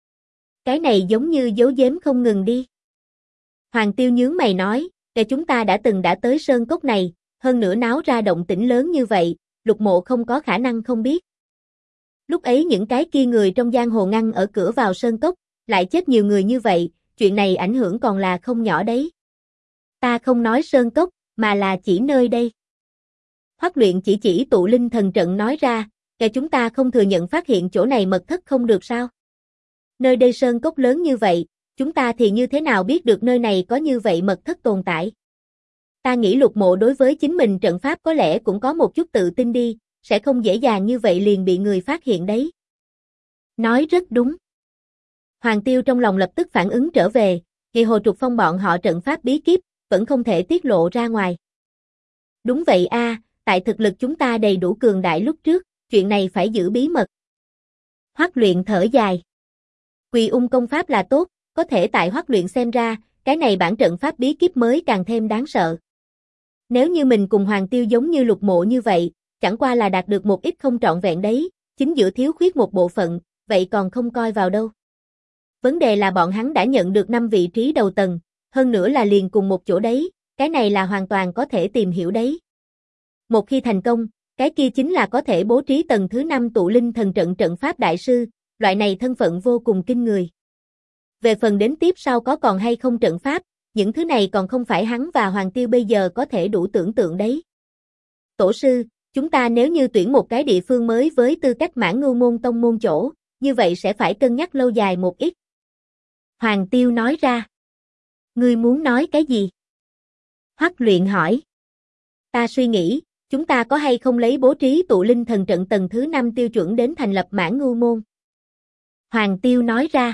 Cái này giống như giấu giếm không ngừng đi. Hoàng Tiêu nhướng mày nói, kẻ chúng ta đã tới sơn cốc này, hơn nữa náo ra động tĩnh lớn như vậy, Lục Mộ không có khả năng không biết. Lúc ấy những cái kia người trong giang hồ ngăn ở cửa vào sơn cốc, lại chết nhiều người như vậy, chuyện này ảnh hưởng còn là không nhỏ đấy. Ta không nói sơn cốc, mà là chỉ nơi đây. Hoắc Luyện chỉ tụ linh thần trận nói ra, kẻ chúng ta không thừa nhận phát hiện chỗ này mật thất không được sao? Nơi đây sơn cốc lớn như vậy, chúng ta thì như thế nào biết được nơi này có như vậy mật thất tồn tại? Ta nghĩ Lục Mộ đối với chính mình trận pháp có lẽ cũng có một chút tự tin đi, sẽ không dễ dàng như vậy liền bị người phát hiện đấy. Nói rất đúng. Hoàng Tiêu trong lòng lập tức phản ứng trở về, ngày Hồ Trục Phong bọn họ trận pháp bí kíp, vẫn không thể tiết lộ ra ngoài. Đúng vậy a, tại thực lực chúng ta đầy đủ cường đại lúc trước, chuyện này phải giữ bí mật. Hoắc Luyện thở dài. Quỳ ung công pháp là tốt, có thể tại Hoắc Luyện xem ra, cái này bản trận pháp bí kíp mới càng thêm đáng sợ. Nếu như mình cùng Hoàng Tiêu giống như Lục Mộ như vậy, chẳng qua là đạt được một ít không trọn vẹn đấy, chính giữa thiếu khuyết một bộ phận, vậy còn không coi vào đâu. Vấn đề là bọn hắn đã nhận được 5 vị trí đầu tầng, hơn nữa là liền cùng một chỗ đấy, cái này là hoàn toàn có thể tìm hiểu đấy. Một khi thành công, cái kia chính là có thể bố trí tầng thứ 5 tụ linh thần trận trận pháp đại sư, loại này thân phận vô cùng kinh người. Về phần đến tiếp sau có còn hay không trận pháp, những thứ này còn không phải hắn và Hoàng Tiêu bây giờ có thể đủ tưởng tượng đấy. Tổ sư, chúng ta nếu như tuyển một cái địa phương mới với tư cách Mã Ngưu Môn tông môn chỗ, như vậy sẽ phải cân nhắc lâu dài một ít. Hoàng Tiêu nói ra. Ngươi muốn nói cái gì? Hoắc Luyện hỏi. Ta suy nghĩ, chúng ta có hay không lấy bố trí tụ linh thần trận tầng thứ 5 tiêu chuẩn đến thành lập Mã Ngưu Môn? Hoàng Tiêu nói ra.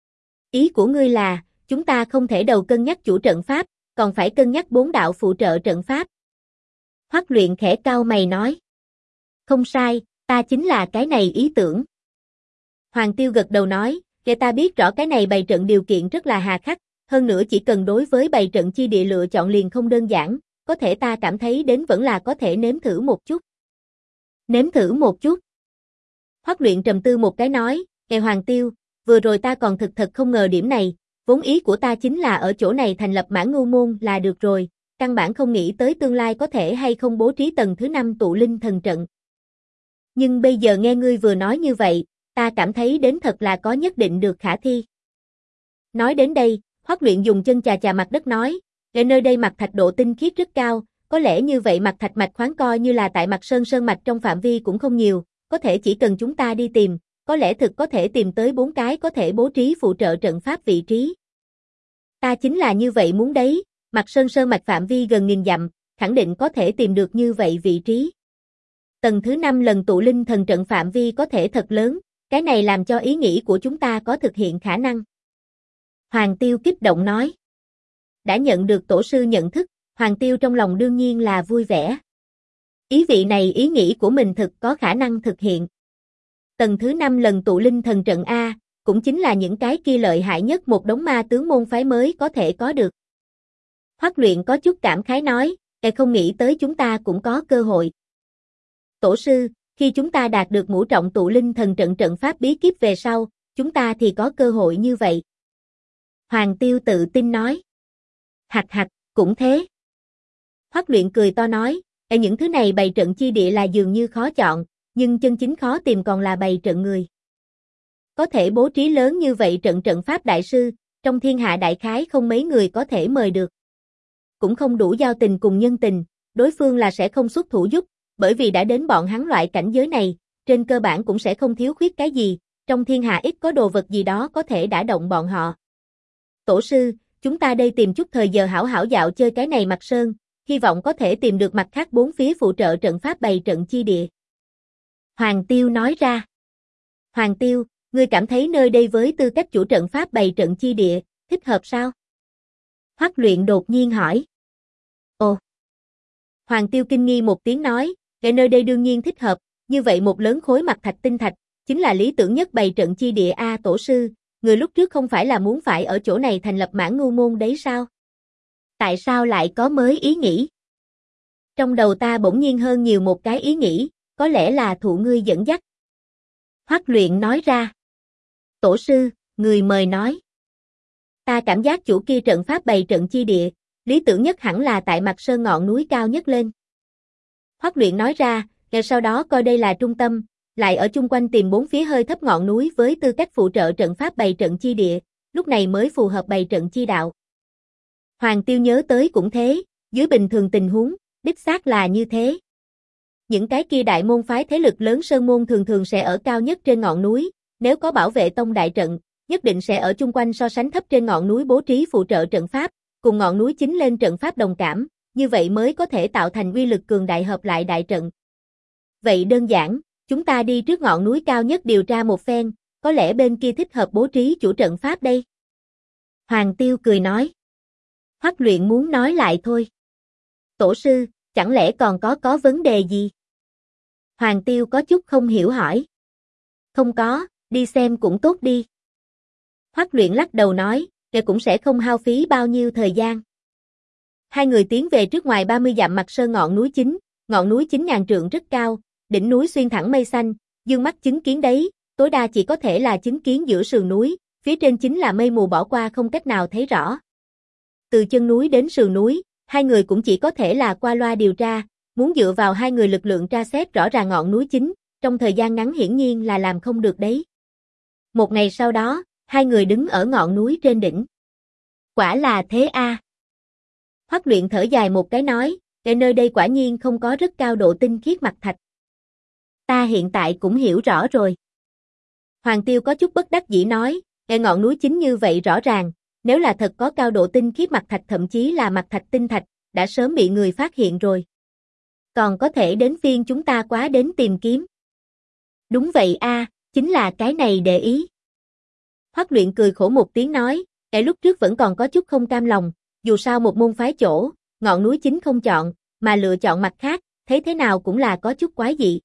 Ý của ngươi là, chúng ta không thể đầu cân nhắc chủ trận pháp, còn phải cân nhắc 4 đạo phụ trợ trận pháp. Hoắc Luyện khẽ cau mày nói. Không sai, ta chính là cái này ý tưởng. Hoàng Tiêu gật đầu nói, kể ta biết rõ cái này bày trận điều kiện rất là hà khắc, hơn nữa chỉ cần đối với bày trận chi địa lựa chọn liền không đơn giản, có thể ta cảm thấy đến vẫn là có thể nếm thử một chút. Nếm thử một chút. Hoắc Luyện trầm tư một cái nói, Hoàng Tiêu, vừa rồi ta còn thật không ngờ điểm này, vốn ý của ta chính là ở chỗ này thành lập Mãn Ngưu môn là được rồi, căn bản không nghĩ tới tương lai có thể hay không bố trí tầng thứ 5 tụ linh thần trận. Nhưng bây giờ nghe ngươi vừa nói như vậy, ta cảm thấy đến thật là có nhất định được khả thi. Nói đến đây, Hoắc Luyện dùng chân chà chà mặt đất nói, ở nơi đây mặt thạch độ tinh khiết rất cao, có lẽ như vậy mặt thạch mạch khoáng coi như là tại mặt sơn mạch trong phạm vi cũng không nhiều, có thể chỉ cần chúng ta đi tìm, có lẽ thực có thể tìm tới 4 cái có thể bố trí phụ trợ trận pháp vị trí. Ta chính là như vậy muốn đấy, mặt sơn mạch phạm vi gần 1000 dặm, khẳng định có thể tìm được như vậy vị trí. Tầng thứ 5 lần tụ linh thần trận phạm vi có thể thật lớn, cái này làm cho ý nghĩ của chúng ta có thực hiện khả năng. Hoàng Tiêu kích động nói. Đã nhận được tổ sư nhận thức, Hoàng Tiêu trong lòng đương nhiên là vui vẻ. Ý vị này ý nghĩ của mình thực có khả năng thực hiện. Tầng thứ 5 lần tụ linh thần trận A, cũng chính là những cái kia lợi hại nhất một đống ma tướng môn phái mới có thể có được. Hoắc Luyện có chút cảm khái nói, không nghĩ tới chúng ta cũng có cơ hội. Tổ sư, khi chúng ta đạt được ngũ trọng tụ linh thần trận trận pháp bí kíp về sau, chúng ta thì có cơ hội như vậy. Hoàng Tiêu tự tin nói. Hạch hạch, cũng thế. Hoắc Luyện cười to nói, những thứ này bày trận chi địa là dường như khó chọn, nhưng chân chính khó tìm còn là bày trận người. Có thể bố trí lớn như vậy trận pháp đại sư, trong thiên hạ đại khái không mấy người có thể mời được. Cũng không đủ giao tình cùng nhân tình, đối phương là sẽ không xuất thủ giúp, bởi vì đã đến bọn hắn loại cảnh giới này, trên cơ bản cũng sẽ không thiếu khuyết cái gì, trong thiên hạ ít có đồ vật gì đó có thể đả động bọn họ. Tổ sư, chúng ta đây tìm chút thời giờ hảo hảo dạo chơi cái này mặt sơn, hy vọng có thể tìm được mặt khác 4 phía phụ trợ trận pháp bày trận chi địa. Hoàng Tiêu nói ra. Hoàng Tiêu, ngươi cảm thấy nơi đây với tư cách chủ trận pháp bày trận chi địa, thích hợp sao? Hoắc Luyện đột nhiên hỏi. Ồ! Hoàng Tiêu kinh nghi một tiếng nói, nơi đây đương nhiên thích hợp, như vậy một lớn khối mặt thạch tinh thạch, chính là lý tưởng nhất bày trận chi địa A tổ sư, người lúc trước không phải là muốn phải ở chỗ này thành lập Mãn Ngưu môn đấy sao? Tại sao lại có mới ý nghĩ? Trong đầu ta bỗng nhiên hơn nhiều một cái ý nghĩ, có lẽ là thụ ngươi dẫn dắt. Hoắc Luyện nói ra. Tổ sư, người mời nói. Ta cảm giác chủ kia trận pháp bày trận chi địa, lý tưởng nhất hẳn là tại mặt sơn ngọn núi cao nhất lên. Hoắc Luyện nói ra, rồi sau đó coi đây là trung tâm, lại ở chung quanh tìm 4 phía hơi thấp ngọn núi với tư cách phụ trợ trận pháp bày trận chi địa, lúc này mới phù hợp bày trận chi đạo. Hoàng Tiêu nhớ tới cũng thế, dưới bình thường tình huống, đích xác là như thế. Những cái kia đại môn phái thế lực lớn sơn môn thường thường sẽ ở cao nhất trên ngọn núi, nếu có bảo vệ tông đại trận, nhất định sẽ ở chung quanh so sánh thấp trên ngọn núi bố trí phụ trợ trận pháp, cùng ngọn núi chính lên trận pháp đồng cảm, như vậy mới có thể tạo thành uy lực cường đại hợp lại đại trận. Vậy đơn giản, chúng ta đi trước ngọn núi cao nhất điều tra một phen, có lẽ bên kia thích hợp bố trí chủ trận pháp đây. Hoàng Tiêu cười nói. Hoắc Luyện muốn nói lại thôi. Tổ sư, chẳng lẽ còn có vấn đề gì? Hoàng Tiêu có chút không hiểu hỏi. Không có, đi xem cũng tốt đi. Hoắc Luyện lắc đầu nói, cũng sẽ không hao phí bao nhiêu thời gian. Hai người tiến về trước ngoài 30 dặm mặt sơn ngọn núi 9.000 trượng rất cao, đỉnh núi xuyên thẳng mây xanh, dương mắt chứng kiến đấy, tối đa chỉ có thể là chứng kiến giữa sườn núi, phía trên chính là mây mù bỏ qua không cách nào thấy rõ. Từ chân núi đến sườn núi, hai người cũng chỉ có thể là qua loa điều tra, muốn dựa vào hai người lực lượng tra xét rõ ràng ngọn núi chính, trong thời gian ngắn hiển nhiên là làm không được đấy. Một ngày sau đó, hai người đứng ở ngọn núi trên đỉnh. Quả là thế a. Hoắc Luyện thở dài một cái nói, nơi đây quả nhiên không có rất cao độ tinh khiết mặt thạch. Ta hiện tại cũng hiểu rõ rồi. Hoàng Tiêu có chút bất đắc dĩ nói, ngọn núi chính như vậy rõ ràng, nếu là thật có cao độ tinh khiết mặt thạch thậm chí là mặt thạch tinh thạch, đã sớm bị người phát hiện rồi. Còn có thể đến phiên chúng ta quá đến tìm kiếm. Đúng vậy a, chính là cái này để ý. Hoắc Luyện cười khổ một tiếng nói, lúc trước vẫn còn có chút không cam lòng, dù sao một môn phái chỗ, ngọn núi chính không chọn, mà lựa chọn mặt khác, thấy thế nào cũng là có chút quái dị.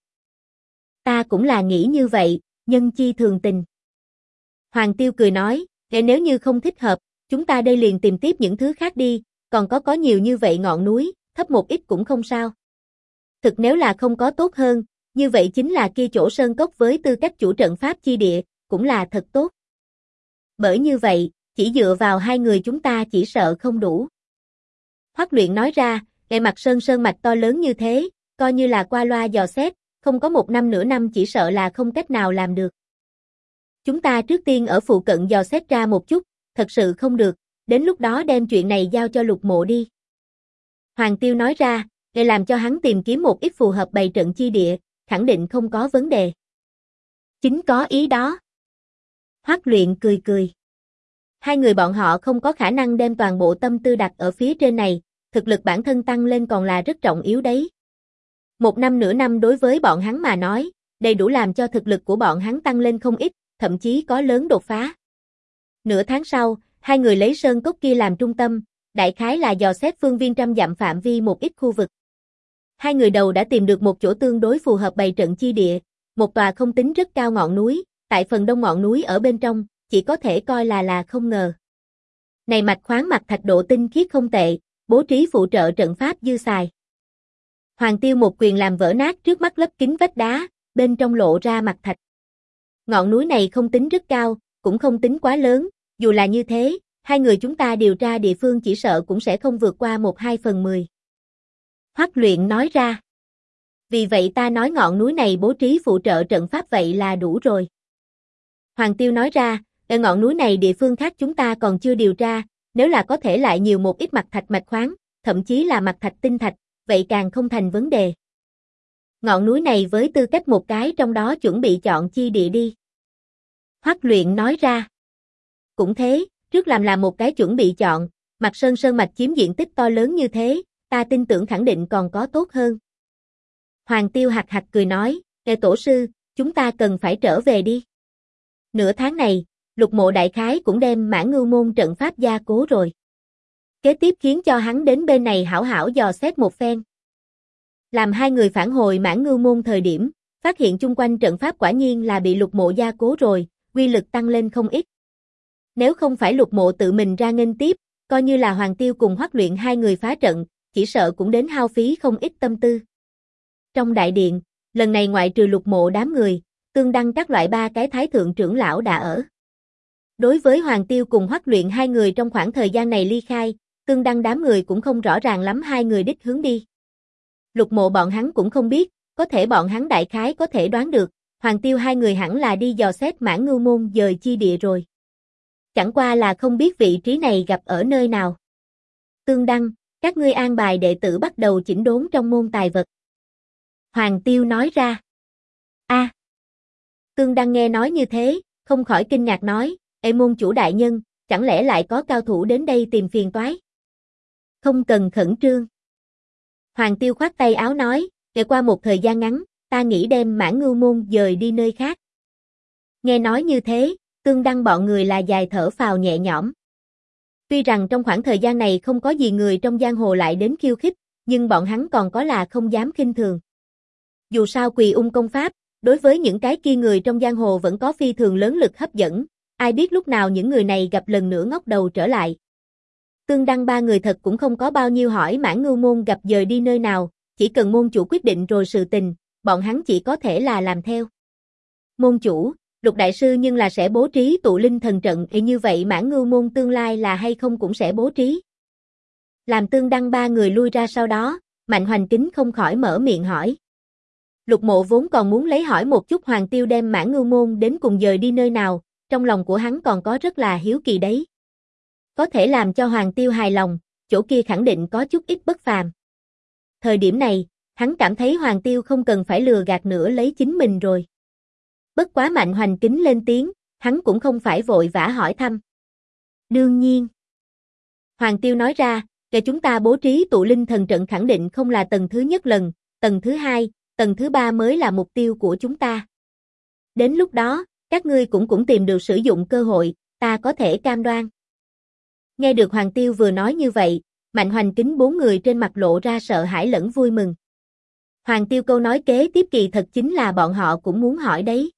Ta cũng là nghĩ như vậy, nhân chi thường tình. Hoàng Tiêu cười nói, nếu như không thích hợp, chúng ta đây liền tìm tiếp những thứ khác đi, còn có nhiều như vậy ngọn núi, thấp một ít cũng không sao. Thực nếu là không có tốt hơn, như vậy chính là kia chỗ sơn cốc với tư cách chủ trận pháp chi địa, cũng là thật tốt. Bởi như vậy, chỉ dựa vào hai người chúng ta chỉ sợ không đủ. Hoắc Luyện nói ra, Nghệ Mặt Sơn sơn mạch to lớn như thế, coi như là qua loa dò xét, không có một năm nửa năm chỉ sợ là không cách nào làm được. Chúng ta trước tiên ở phụ cận dò xét ra một chút, thật sự không được, đến lúc đó đem chuyện này giao cho Lục Mộ đi. Hoàng Tiêu nói ra, để làm cho hắn tìm kiếm một ít phù hợp bày trận chi địa, khẳng định không có vấn đề. Chính có ý đó. Hoắc Luyện cười cười. Hai người bọn họ không có khả năng đem toàn bộ tâm tư đặt ở phía trên này, thực lực bản thân tăng lên còn là rất trọng yếu đấy. Một năm nửa năm đối với bọn hắn mà nói, đầy đủ làm cho thực lực của bọn hắn tăng lên không ít, thậm chí có lớn đột phá. Nửa tháng sau, hai người lấy sơn cốc kia làm trung tâm, đại khái là dò xét phương viên 100 dặm phạm vi một ít khu vực. Hai người đầu đã tìm được một chỗ tương đối phù hợp bày trận chi địa, một tòa không tính rất cao ngọn núi, tại phần đông ngọn núi ở bên trong, chỉ có thể coi là không ngờ. Này mạch khoáng mặt thạch độ tinh khiết không tệ, bố trí phụ trợ trận pháp dư xài. Hoàng Tiêu một quyền làm vỡ nát trước mắt lớp kính vách đá, bên trong lộ ra mặt thạch. Ngọn núi này không tính rất cao, cũng không tính quá lớn, dù là như thế, hai người chúng ta điều tra địa phương chỉ sợ cũng sẽ không vượt qua 1/2/10. Hoắc Luyện nói ra. Vì vậy ta nói ngọn núi này bố trí phụ trợ trận pháp vậy là đủ rồi. Hoàng Tiêu nói ra, ở ngọn núi này địa phương khác chúng ta còn chưa điều tra, nếu là có thể lại nhiều một ít mặt thạch mạch khoáng, thậm chí là mặt thạch tinh thạch, vậy càng không thành vấn đề. Ngọn núi này với tư cách một cái trong đó chuẩn bị chọn chi địa đi. Hoắc Luyện nói ra. Cũng thế, trước làm một cái chuẩn bị chọn, Mặt Sơn sơn mạch chiếm diện tích to lớn như thế, ta tin tưởng khẳng định còn có tốt hơn. Hoàng Tiêu hạc hạc cười nói, tổ sư, chúng ta cần phải trở về đi. Nửa tháng này, Lục Mộ đại khái cũng đem Mãn Ngưu môn trận pháp gia cố rồi. Kế tiếp khiến cho hắn đến bên này hảo hảo dò xét một phen. Làm hai người phản hồi Mãn Ngưu môn thời điểm, phát hiện chung quanh trận pháp quả nhiên là bị Lục Mộ gia cố rồi, uy lực tăng lên không ít. Nếu không phải Lục Mộ tự mình ra nghênh tiếp, coi như là Hoàng Tiêu cùng Hoắc Luyện hai người phá trận, chỉ sợ cũng đến hao phí không ít tâm tư. Trong đại điện, lần này ngoại trừ Lục Mộ đám người, Tương Đăng các loại ba cái thái thượng trưởng lão đã ở. Đối với Hoàng Tiêu cùng Hoắc Luyện hai người trong khoảng thời gian này ly khai, Tương Đăng đám người cũng không rõ ràng lắm hai người đích hướng đi. Lục Mộ bọn hắn cũng không biết, có thể bọn hắn đại khái có thể đoán được, Hoàng Tiêu hai người hẳn là đi dò xét Mãn Ngưu môn dời chi địa rồi. Chẳng qua là không biết vị trí này gặp ở nơi nào. Tương Đăng, các ngươi an bài đệ tử bắt đầu chỉnh đốn trong môn tài vật. Hoàng Tiêu nói ra. Tương Đăng nghe nói như thế, không khỏi kinh ngạc nói, ê môn chủ đại nhân, chẳng lẽ lại có cao thủ đến đây tìm phiền toái? Không cần khẩn trương. Hoàng Tiêu khoát tay áo nói, để qua một thời gian ngắn, ta nghĩ đem Mãn Ngưu môn dời đi nơi khác. Nghe nói như thế, Tương Đăng bọn người là dài thở phào nhẹ nhõm. Tuy rằng trong khoảng thời gian này không có gì người trong giang hồ lại đến khiêu khích, nhưng bọn hắn còn có là không dám khinh thường. Dù sao Quỳ Ung công pháp, đối với những cái kia người trong giang hồ vẫn có phi thường lớn lực hấp dẫn, ai biết lúc nào những người này gặp lần nữa ngóc đầu trở lại. Tương Đăng ba người thật cũng không có bao nhiêu hỏi Mãn Ngưu môn gặp dời đi nơi nào, chỉ cần môn chủ quyết định rồi sự tình, bọn hắn chỉ có thể là làm theo. Môn chủ, Lục đại sư nhưng là sẽ bố trí tụ linh thần trận, thì như vậy Mãn Ngưu môn tương lai là hay không cũng sẽ bố trí. Làm Tương Đăng ba người lui ra sau đó, Mạnh Hoành Kính không khỏi mở miệng hỏi. Lục Mộ vốn còn muốn lấy hỏi một chút Hoàng Tiêu đem Mãn Ngưu môn đến cùng dời đi nơi nào, trong lòng của hắn còn có rất là hiếu kỳ đấy. Có thể làm cho Hoàng Tiêu hài lòng, chỗ kia khẳng định có chút ít bất phàm. Thời điểm này, hắn cảm thấy Hoàng Tiêu không cần phải lừa gạt nữa lấy chính mình rồi. Bất quá Mạnh Hoành Kính lên tiếng, hắn cũng không phải vội vã hỏi thăm. Đương nhiên. Hoàng Tiêu nói ra, để chúng ta bố trí tụ linh thần trận khẳng định không là tầng thứ nhất lần, tầng thứ hai, tầng thứ ba mới là mục tiêu của chúng ta. Đến lúc đó, các ngươi cũng tìm được sử dụng cơ hội, ta có thể cam đoan. Nghe được Hoàng Tiêu vừa nói như vậy, Mạnh Hoành Kính bốn người trên mặt lộ ra sợ hãi lẫn vui mừng. Hoàng Tiêu câu nói kế tiếp kỳ thật chính là bọn họ cũng muốn hỏi đấy.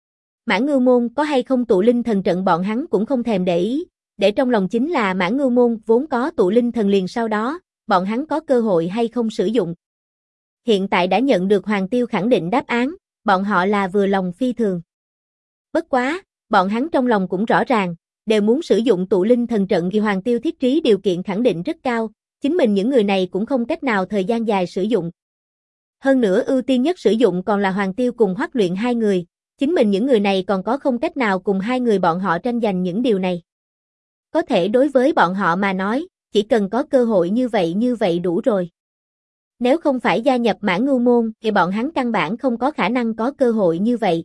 Mãn Ngưu môn có hay không tụ linh thần trận bọn hắn cũng không thèm để ý, để trong lòng chính là Mãn Ngưu môn vốn có tụ linh thần liền sau đó, bọn hắn có cơ hội hay không sử dụng. Hiện tại đã nhận được Hoàng Tiêu khẳng định đáp án, bọn họ là vừa lòng phi thường. Bất quá, bọn hắn trong lòng cũng rõ ràng, đều muốn sử dụng tụ linh thần trận thì Hoàng Tiêu thiết trí điều kiện khẳng định rất cao, chính mình những người này cũng không cách nào thời gian dài sử dụng. Hơn nữa ưu tiên nhất sử dụng còn là Hoàng Tiêu cùng Hoắc Luyện hai người, chính mình những người này còn có không cách nào cùng hai người bọn họ tranh giành những điều này. Có thể đối với bọn họ mà nói, chỉ cần có cơ hội như vậy đủ rồi. Nếu không phải gia nhập Mã Ngưu môn thì bọn hắn căn bản không có khả năng có cơ hội như vậy.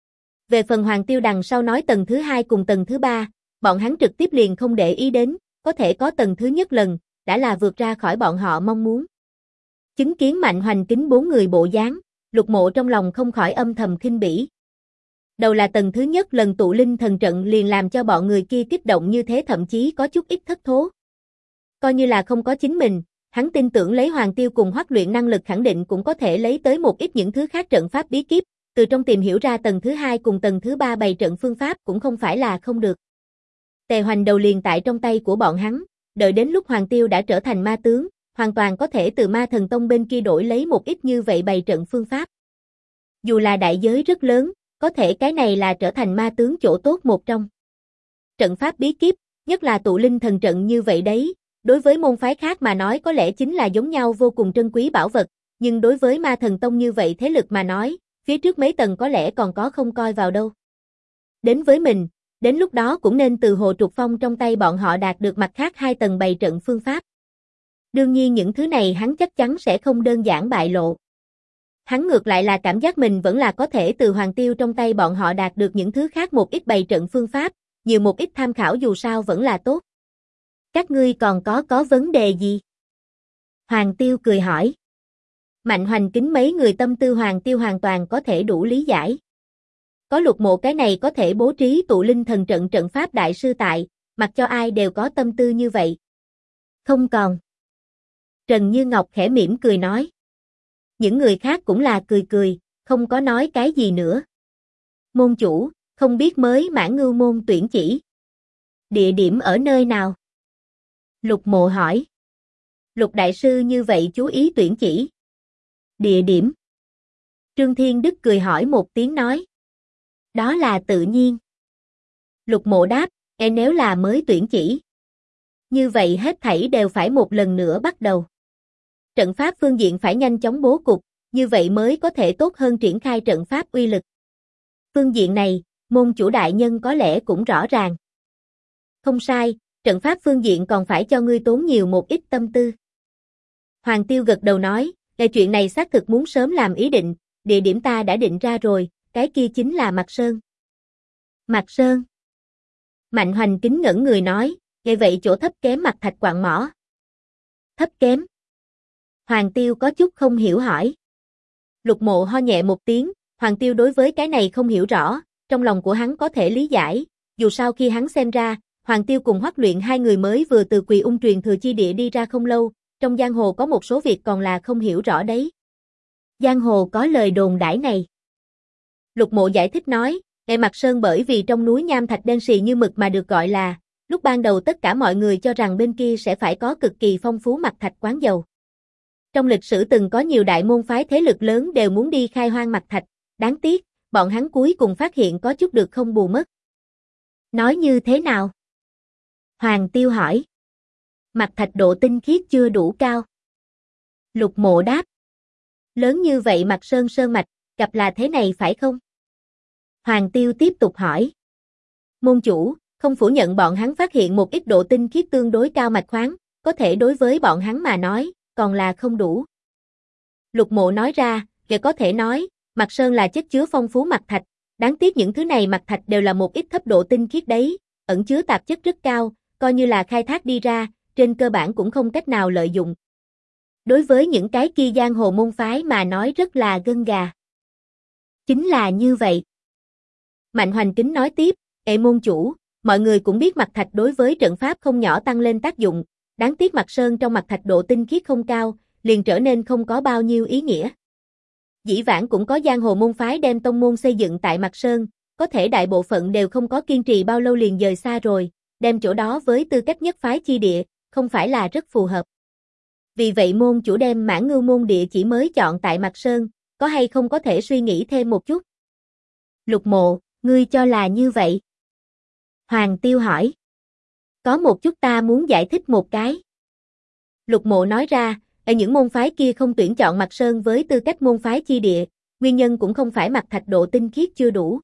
Về phần Hoàng Tiêu đằng sau nói tầng thứ 2 cùng tầng thứ 3, bọn hắn trực tiếp liền không để ý đến, có thể có tầng thứ nhất lần, đã là vượt ra khỏi bọn họ mong muốn. Chứng kiến Mạnh Hoành Kính 4 người bộ dáng, Lục Mộ trong lòng không khỏi âm thầm khinh bỉ. Đầu là tầng thứ nhất lần tụ linh thần trận liền làm cho bọn người kia kích động như thế, thậm chí có chút ít thất thố. Coi như là không có chính mình, hắn tin tưởng lấy Hoàng Tiêu cùng Hoắc Luyện năng lực khẳng định cũng có thể lấy tới một ít những thứ khác trận pháp bí kíp, từ trong tìm hiểu ra tầng thứ 2 cùng tầng thứ 3 bày trận phương pháp cũng không phải là không được. Tề Hoành đầu liền tại trong tay của bọn hắn, đợi đến lúc Hoàng Tiêu đã trở thành ma tướng, hoàn toàn có thể từ Ma Thần Tông bên kia đổi lấy một ít như vậy bày trận phương pháp. Dù là đại giới rất lớn, có thể cái này là trở thành ma tướng chỗ tốt một trong. Trận pháp bí kíp, nhất là tụ linh thần trận như vậy đấy, đối với môn phái khác mà nói có lẽ chính là giống nhau vô cùng trân quý bảo vật, nhưng đối với Ma Thần Tông như vậy thế lực mà nói, phía trước mấy tầng có lẽ còn có không coi vào đâu. Đến với mình, đến lúc đó cũng nên từ Hồ Trục Phong trong tay bọn họ đạt được mặt khác 2 tầng bày trận phương pháp. Đương nhiên những thứ này hắn chắc chắn sẽ không đơn giản bại lộ. Hắn ngược lại là cảm giác mình vẫn là có thể từ Hoàng Tiêu trong tay bọn họ đạt được những thứ khác một ít bày trận phương pháp, nhiều một ít tham khảo dù sao vẫn là tốt. Các ngươi còn có vấn đề gì? Hoàng Tiêu cười hỏi. Mạnh Hoành Kính mấy người tâm tư Hoàng Tiêu hoàn toàn có thể đủ lý giải. Có Lục Mộ cái này có thể bố trí tụ linh thần trận trận pháp đại sư tại, mặc cho ai đều có tâm tư như vậy. Không còn. Trần Như Ngọc khẽ mỉm cười nói. Những người khác cũng là cười cười, không có nói cái gì nữa. Môn chủ, không biết mới Mã Ngưu môn tuyển chỉ. Địa điểm ở nơi nào? Lục Mộ hỏi. Lục đại sư như vậy chú ý tuyển chỉ. Địa điểm. Trương Thiên Đức cười hỏi một tiếng nói. Đó là tự nhiên. Lục Mộ đáp, nếu là mới tuyển chỉ. Như vậy hết thảy đều phải một lần nữa bắt đầu. Trận pháp phương diện phải nhanh chóng bố cục, như vậy mới có thể tốt hơn triển khai trận pháp uy lực. Phương diện này, môn chủ đại nhân có lẽ cũng rõ ràng. Không sai, trận pháp phương diện còn phải cho ngươi tốn nhiều một ít tâm tư. Hoàng Tiêu gật đầu nói, chuyện này xác thực muốn sớm làm ý định, địa điểm ta đã định ra rồi, cái kia chính là Mạc Sơn. Mạc Sơn. Mạnh Hoành Kính ngẩn người nói, nghe vậy chỗ thấp kém Mạc Thạch quạng mỏ. Thấp kém. Hoàng Tiêu có chút không hiểu hỏi. Lục Mộ ho nhẹ một tiếng, Hoàng Tiêu đối với cái này không hiểu rõ, trong lòng của hắn có thể lý giải, dù sao khi hắn xem ra, Hoàng Tiêu cùng Hoắc Luyện hai người mới vừa từ Quỳ Ung truyền thừa chi địa đi ra không lâu, trong giang hồ có một số việc còn là không hiểu rõ đấy. Giang hồ có lời đồn đãi này. Lục Mộ giải thích nói, Mạc Sơn bởi vì trong núi nham thạch đen sì như mực mà được gọi là, lúc ban đầu tất cả mọi người cho rằng bên kia sẽ phải có cực kỳ phong phú Mạc Thạch quán dầu. Trong lịch sử từng có nhiều đại môn phái thế lực lớn đều muốn đi khai hoang Mạc Thạch, đáng tiếc, bọn hắn cuối cùng phát hiện có chút được không bù mất. Nói như thế nào? Hoàng Tiêu hỏi. Mạc Thạch độ tinh khiết chưa đủ cao. Lục Mộ đáp. Lớn như vậy Mạc Sơn sơn mạch, gặp là thế này phải không? Hoàng Tiêu tiếp tục hỏi. Môn chủ, không phủ nhận bọn hắn phát hiện một ít độ tinh khiết tương đối cao mạch khoáng, có thể đối với bọn hắn mà nói, còn là không đủ. Lục Mộ nói ra, để có thể nói, Mạc Sơn là chất chứa phong phú mạch thạch, đáng tiếc những thứ này mạch thạch đều là một ít thấp độ tinh khiết đấy, ẩn chứa tạp chất rất cao, coi như là khai thác đi ra, trên cơ bản cũng không cách nào lợi dụng. Đối với những cái kia giang hồ môn phái mà nói rất là gân gà. Chính là như vậy. Mạnh Hoành Kính nói tiếp, môn chủ, mọi người cũng biết mạch thạch đối với trận pháp không nhỏ tăng lên tác dụng, đáng tiếc Mạc Sơn trong mạch thạch độ tinh khiết không cao, liền trở nên không có bao nhiêu ý nghĩa. Dĩ vãng cũng có giang hồ môn phái đem tông môn xây dựng tại Mạc Sơn, có thể đại bộ phận đều không có kiên trì bao lâu liền dời xa rồi, đem chỗ đó với tư cách nhất phái chi địa, không phải là rất phù hợp. Vì vậy môn chủ đem Mã Ngưu môn địa chỉ mới chọn tại Mạc Sơn, có hay không có thể suy nghĩ thêm một chút? Lục Mộ, ngươi cho là như vậy? Hoàng Tiêu hỏi. Có một chút ta muốn giải thích một cái. Lục Mộ nói ra, ở những môn phái kia không tuyển chọn Mạc Sơn với tư cách môn phái chi địa, nguyên nhân cũng không phải Mạc Thạch độ tinh khiết chưa đủ.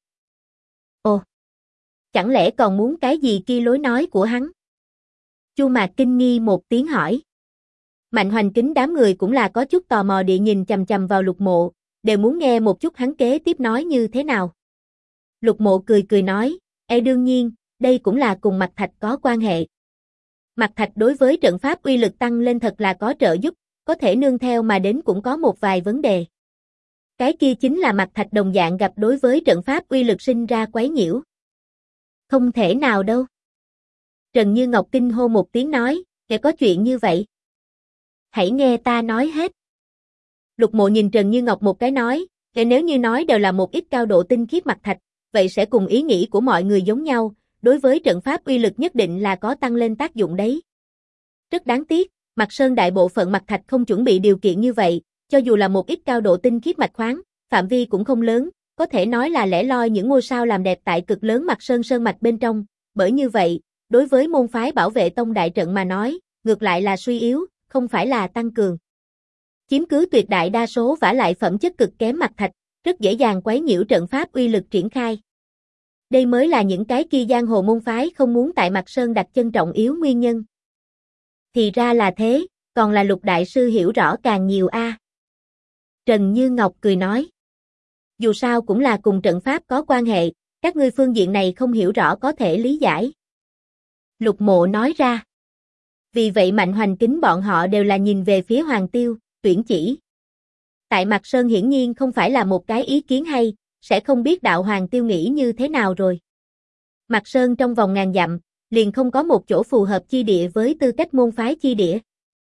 Ồ, chẳng lẽ còn muốn cái gì kia lối nói của hắn? Chu Mạc kinh nghi một tiếng hỏi. Mạnh Hoành Kính đám người cũng là có chút tò mò địa nhìn chằm chằm vào Lục Mộ, đều muốn nghe một chút hắn kế tiếp nói như thế nào. Lục Mộ cười cười nói, đương nhiên, đây cũng là cùng Mạc Thạch có quan hệ. Mạc Thạch đối với trận pháp uy lực tăng lên thật là có trợ giúp, có thể nương theo mà đến cũng có một vài vấn đề. Cái kia chính là Mạc Thạch đồng dạng gặp đối với trận pháp uy lực sinh ra quấy nhiễu. Không thể nào đâu. Trần Như Ngọc kinh hô một tiếng nói, có chuyện như vậy. Hãy nghe ta nói hết. Lục Mộ nhìn Trần Như Ngọc một cái nói, nếu như nói đều là một ít cao độ tinh khiết Mạc Thạch, vậy sẽ cùng ý nghĩ của mọi người giống nhau, đối với trận pháp uy lực nhất định là có tăng lên tác dụng đấy. Rất đáng tiếc, Mạc Sơn đại bộ phận Mạc Thạch không chuẩn bị điều kiện như vậy, cho dù là một ít cao độ tinh khiết mạch khoáng, phạm vi cũng không lớn, có thể nói là lẻ loi những ngôi sao làm đẹp tại cực lớn Mạc Sơn sơn mạch bên trong, bởi như vậy, đối với môn phái bảo vệ tông đại trận mà nói, ngược lại là suy yếu, không phải là tăng cường. Chiếm cứ tuyệt đại đa số vả lại phẩm chất cực kém Mạc Thạch, rất dễ dàng quấy nhiễu trận pháp uy lực triển khai. Đây mới là những cái kia giang hồ môn phái không muốn tại Mạc Sơn đặt chân trọng yếu nguyên nhân. Thì ra là thế, còn là Lục đại sư hiểu rõ càng nhiều a. Trần Như Ngọc cười nói. Dù sao cũng là cùng trận pháp có quan hệ, các ngươi phương diện này không hiểu rõ có thể lý giải. Lục Mộ nói ra. Vì vậy Mạnh Hoành Kính bọn họ đều là nhìn về phía Hoàng Tiêu, tuyển chỉ. Tại Mạc Sơn hiển nhiên không phải là một cái ý kiến hay, sẽ không biết đạo Hoàng Tiêu nghĩ như thế nào rồi. Mạc Sơn trong vòng ngàn dặm, liền không có một chỗ phù hợp chi địa với tư cách môn phái chi địa.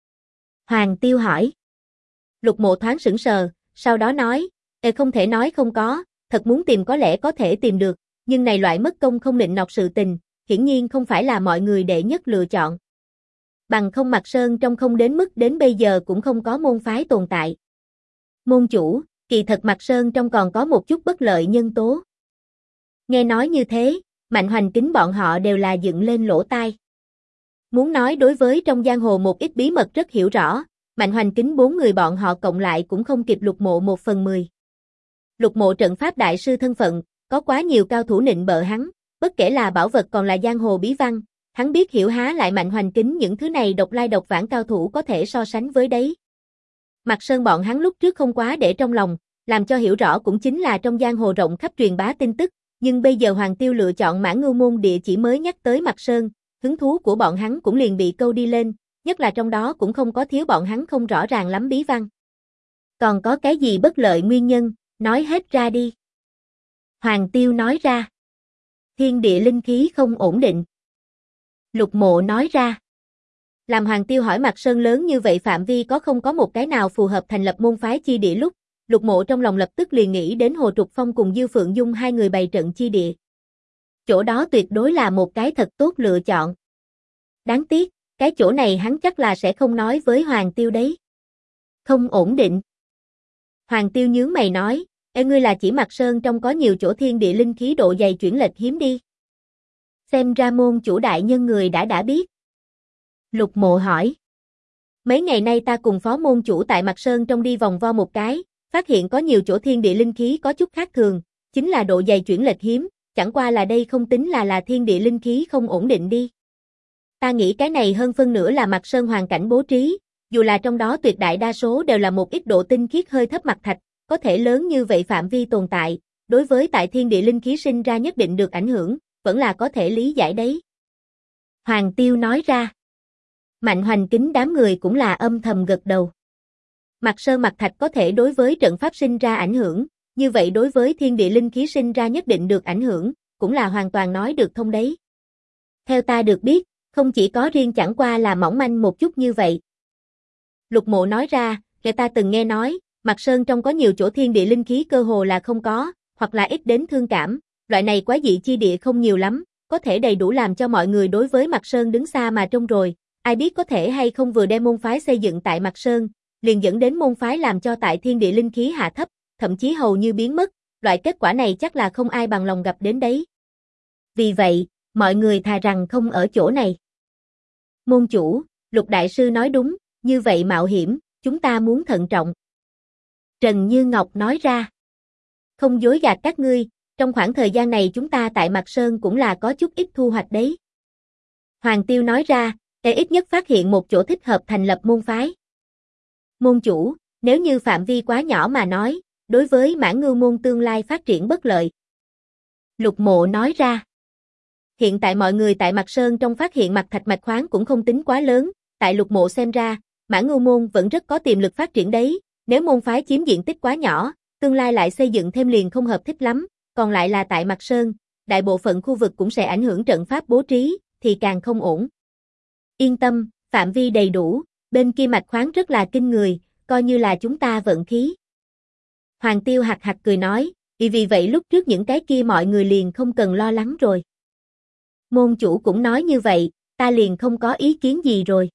Hoàng Tiêu hỏi. Lục Mộ thoáng sững sờ, sau đó nói, không thể nói không có, thật muốn tìm có lẽ có thể tìm được, nhưng này loại mất công không nịnh nọt sự tình, hiển nhiên không phải là mọi người đệ nhất lựa chọn. Bằng không Mạc Sơn trong không đến mức đến bây giờ cũng không có môn phái tồn tại. Môn chủ, kỳ thật Mạc Sơn trong còn có một chút bất lợi nhân tố. Nghe nói như thế, Mạnh Hoành Kính bọn họ đều là dựng lên lỗ tai. Muốn nói đối với trong giang hồ một ít bí mật rất hiểu rõ, Mạnh Hoành Kính 4 người bọn họ cộng lại cũng không kịp Lục Mộ 1/10. Lục Mộ trận pháp đại sư thân phận, có quá nhiều cao thủ nịnh bợ hắn, bất kể là bảo vật còn là giang hồ bí văn, hắn biết hiểu há lại Mạnh Hoành Kính những thứ này độc lai độc vãng cao thủ có thể so sánh với đấy. Mạc Sơn bọn hắn lúc trước không quá để trong lòng, làm cho hiểu rõ cũng chính là trong giang hồ rộng khắp truyền bá tin tức, nhưng bây giờ Hoàng Tiêu lựa chọn Mã Ngưu môn địa chỉ mới nhắc tới Mạc Sơn, hứng thú của bọn hắn cũng liền bị câu đi lên, nhất là trong đó cũng không có thiếu bọn hắn không rõ ràng lắm bí văn. Còn có cái gì bất lợi nguyên nhân, nói hết ra đi. Hoàng Tiêu nói ra. Thiên địa linh khí không ổn định. Lục Mộ nói ra. Làm Hoàng Tiêu hỏi Mạc Sơn lớn như vậy phạm vi có không có một cái nào phù hợp thành lập môn phái chi địa lúc, Lục Mộ trong lòng lập tức liền nghĩ đến Hồ Trục Phong cùng Dư Phượng Dung hai người bày trận chi địa. Chỗ đó tuyệt đối là một cái thật tốt lựa chọn. Đáng tiếc, cái chỗ này hắn chắc là sẽ không nói với Hoàng Tiêu đấy. Không ổn định. Hoàng Tiêu nhướng mày nói, ngươi là chỉ Mạc Sơn trong có nhiều chỗ thiên địa linh khí độ dày chuyển lệch hiếm đi. Xem ra môn chủ đại nhân người đã biết. Lục Mộ hỏi. Mấy ngày nay ta cùng phó môn chủ tại Mạc Sơn trong đi vòng vo một cái, phát hiện có nhiều chỗ thiên địa linh khí có chút khác thường, chính là độ dày chuyển lệch hiếm, chẳng qua là đây không tính là thiên địa linh khí không ổn định đi. Ta nghĩ cái này hơn phân nửa là Mạc Sơn hoàn cảnh bố trí, dù là trong đó tuyệt đại đa số đều là một ít độ tinh khiết hơi thấp Mạc Thạch, có thể lớn như vậy phạm vi tồn tại, đối với tại thiên địa linh khí sinh ra nhất định được ảnh hưởng, vẫn là có thể lý giải đấy. Hoàng Tiêu nói ra. Mạnh Hoành Kính đám người cũng là âm thầm gật đầu. Mạc Sơn Mạc Thạch có thể đối với trận pháp sinh ra ảnh hưởng, như vậy đối với thiên địa linh khí sinh ra nhất định được ảnh hưởng, cũng là hoàn toàn nói được thông đấy. Theo ta được biết, không chỉ có riêng chẳng qua là mỏng manh một chút như vậy. Lục Mộ nói ra, người ta từng nghe nói, Mạc Sơn trong có nhiều chỗ thiên địa linh khí cơ hồ là không có, hoặc là ít đến thương cảm, loại này quái dị chi địa không nhiều lắm, có thể đầy đủ làm cho mọi người đối với Mạc Sơn đứng xa mà trông rồi, ai biết có thể hay không vừa đem môn phái xây dựng tại Mạc Sơn, liền dẫn đến môn phái làm cho tại thiên địa linh khí hạ thấp, thậm chí hầu như biến mất, loại kết quả này chắc là không ai bằng lòng gặp đến đấy. Vì vậy, Mọi người thà rằng không ở chỗ này. Môn chủ, Lục đại sư nói đúng, như vậy mạo hiểm, chúng ta muốn thận trọng. Trần Như Ngọc nói ra. Không dối gạt các ngươi, trong khoảng thời gian này chúng ta tại Mạc Sơn cũng là có chút ít thu hoạch đấy. Hoàng Tiêu nói ra, ít nhất phát hiện một chỗ thích hợp thành lập môn phái. Môn chủ, nếu như phạm vi quá nhỏ mà nói, đối với Mãn Ngưu môn tương lai phát triển bất lợi. Lục Mộ nói ra. Hiện tại mọi người tại Mạc Sơn trong phát hiện mặt thạch mạch khoáng cũng không tính quá lớn, tại Lục Mộ xem ra, Mãn Ngưu môn vẫn rất có tiềm lực phát triển đấy, nếu môn phái chiếm diện tích quá nhỏ, tương lai lại xây dựng thêm liền không hợp thích lắm, còn lại là tại Mạc Sơn, đại bộ phận khu vực cũng sẽ ảnh hưởng trận pháp bố trí, thì càng không ổn. Yên tâm, phạm vi đầy đủ, bên kia mạch khoáng rất là kinh người, coi như là chúng ta vận khí. Hoàng Tiêu hạc hạc cười nói, vì vậy lúc trước những cái kia mọi người liền không cần lo lắng rồi. Môn chủ cũng nói như vậy, ta liền không có ý kiến gì rồi.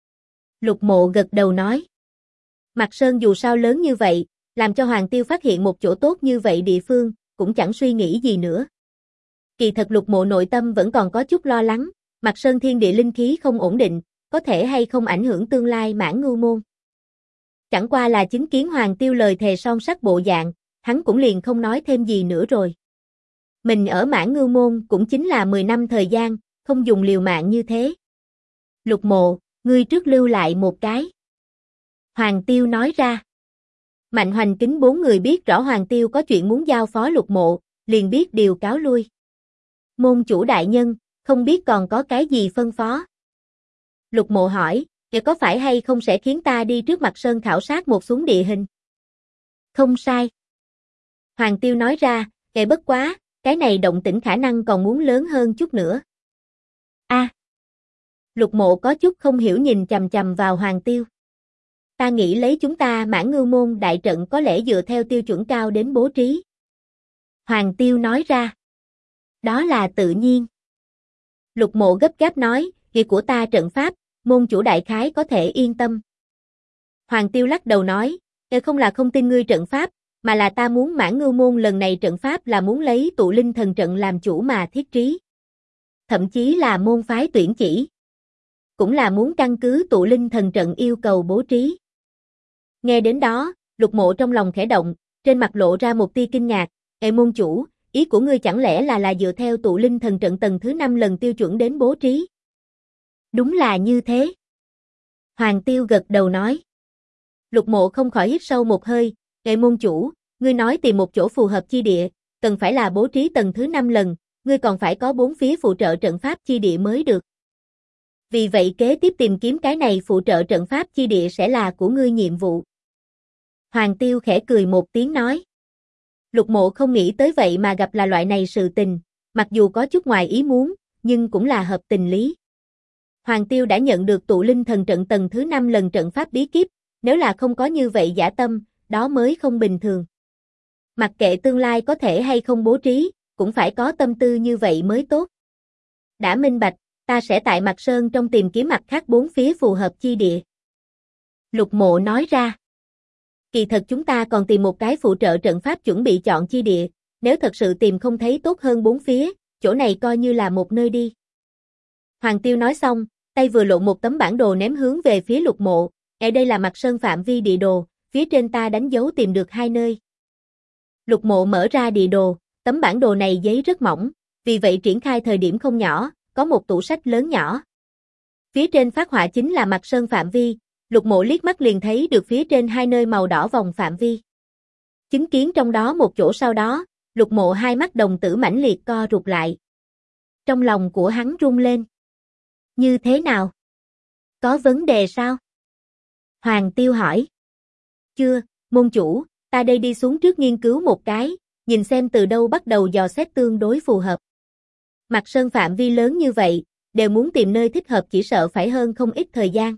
Lục Mộ gật đầu nói. Mạc Sơn dù sao lớn như vậy, làm cho Hoàng Tiêu phát hiện một chỗ tốt như vậy địa phương, cũng chẳng suy nghĩ gì nữa. Kỳ thật Lục Mộ nội tâm vẫn còn có chút lo lắng, Mạc Sơn thiên địa linh khí không ổn định, có thể hay không ảnh hưởng tương lai Mãn Ngưu môn. Chẳng qua là chứng kiến Hoàng Tiêu lời thề son sắt bộ dạng, hắn cũng liền không nói thêm gì nữa rồi. Mình ở Mãn Ngưu môn cũng chính là 10 năm thời gian, không dùng liều mạng như thế. Lục Mộ, ngươi trước lưu lại một cái. Hoàng Tiêu nói ra. Mạnh Hoành Kính 4 người biết rõ Hoàng Tiêu có chuyện muốn giao phó Lục Mộ, liền biết điều cáo lui. Môn chủ đại nhân, không biết còn có cái gì phân phó. Lục Mộ hỏi, có phải hay không sẽ khiến ta đi trước Mặt Sơn khảo sát một xuống địa hình? Không sai. Hoàng Tiêu nói ra, bất quá, cái này động tĩnh khả năng còn muốn lớn hơn chút nữa. Lục Mộ có chút không hiểu nhìn chằm chằm vào Hoàng Tiêu. Ta nghĩ lấy chúng ta Mãn Ngưu môn đại trận có lẽ dựa theo tiêu chuẩn cao đến bố trí. Hoàng Tiêu nói ra. Đó là tự nhiên. Lục Mộ gấp gáp nói, việc của ta trận pháp, môn chủ đại khái có thể yên tâm. Hoàng Tiêu lắc đầu nói, không là không tin ngươi trận pháp, mà là ta muốn Mãn Ngưu môn lần này trận pháp là muốn lấy tụ linh thần trận làm chủ mà thiết trí. Thậm chí là môn phái tuyển chỉ. Cũng là muốn căn cứ tụ linh thần trận yêu cầu bố trí. Nghe đến đó, Lục Mộ trong lòng khẽ động, trên mặt lộ ra một tia kinh ngạc, môn chủ, ý của ngươi chẳng lẽ là dựa theo tụ linh thần trận tầng thứ 5 lần tiêu chuẩn đến bố trí? Đúng là như thế. Hoàng Tiêu gật đầu nói. Lục Mộ không khỏi hít sâu một hơi, môn chủ, ngươi nói tìm một chỗ phù hợp chi địa, cần phải là bố trí tầng thứ 5 lần, ngươi còn phải có 4 phía phụ trợ trận pháp chi địa mới được. Vì vậy kế tiếp tìm kiếm cái này phụ trợ trận pháp chi địa sẽ là của ngươi nhiệm vụ. Hoàng Tiêu khẽ cười một tiếng nói. Lục Mộ không nghĩ tới vậy mà gặp là loại này sự tình, mặc dù có chút ngoài ý muốn, nhưng cũng là hợp tình lý. Hoàng Tiêu đã nhận được tụ linh thần trận tầng thứ 5 lần trận pháp bí kíp, nếu là không có như vậy dã tâm, đó mới không bình thường. Mặc kệ tương lai có thể hay không bố trí, cũng phải có tâm tư như vậy mới tốt. Đã minh bạch, ta sẽ tại Mạc Sơn trong tìm kiếm mặt khác 4 phía phù hợp chi địa. Lục Mộ nói ra. Kỳ thật chúng ta còn tìm một cái phụ trợ trận pháp chuẩn bị chọn chi địa, nếu thật sự tìm không thấy tốt hơn 4 phía, chỗ này coi như là một nơi đi. Hoàng Tiêu nói xong, tay vừa lộn một tấm bản đồ ném hướng về phía Lục Mộ, đây là Mạc Sơn phạm vi địa đồ, phía trên ta đánh dấu tìm được 2 nơi. Lục Mộ mở ra địa đồ, tấm bản đồ này giấy rất mỏng, vì vậy triển khai thời điểm không nhỏ, có một tủ sách lớn nhỏ. Phía trên phác họa chính là Mạc Sơn phạm vi, Lục Mộ liếc mắt liền thấy được phía trên 2 nơi màu đỏ vòng phạm vi. Chứng kiến trong đó một chỗ sau đó, Lục Mộ hai mắt đồng tử mãnh liệt co rụt lại. Trong lòng của hắn rung lên. Như thế nào? Có vấn đề sao? Hoàng Tiêu hỏi. Chưa, môn chủ, ta đây đi xuống trước nghiên cứu một cái, nhìn xem từ đâu bắt đầu dò xét tương đối phù hợp. Mạc Sơn phạm vi lớn như vậy, đều muốn tìm nơi thích hợp chỉ sợ phải hơn không ít thời gian.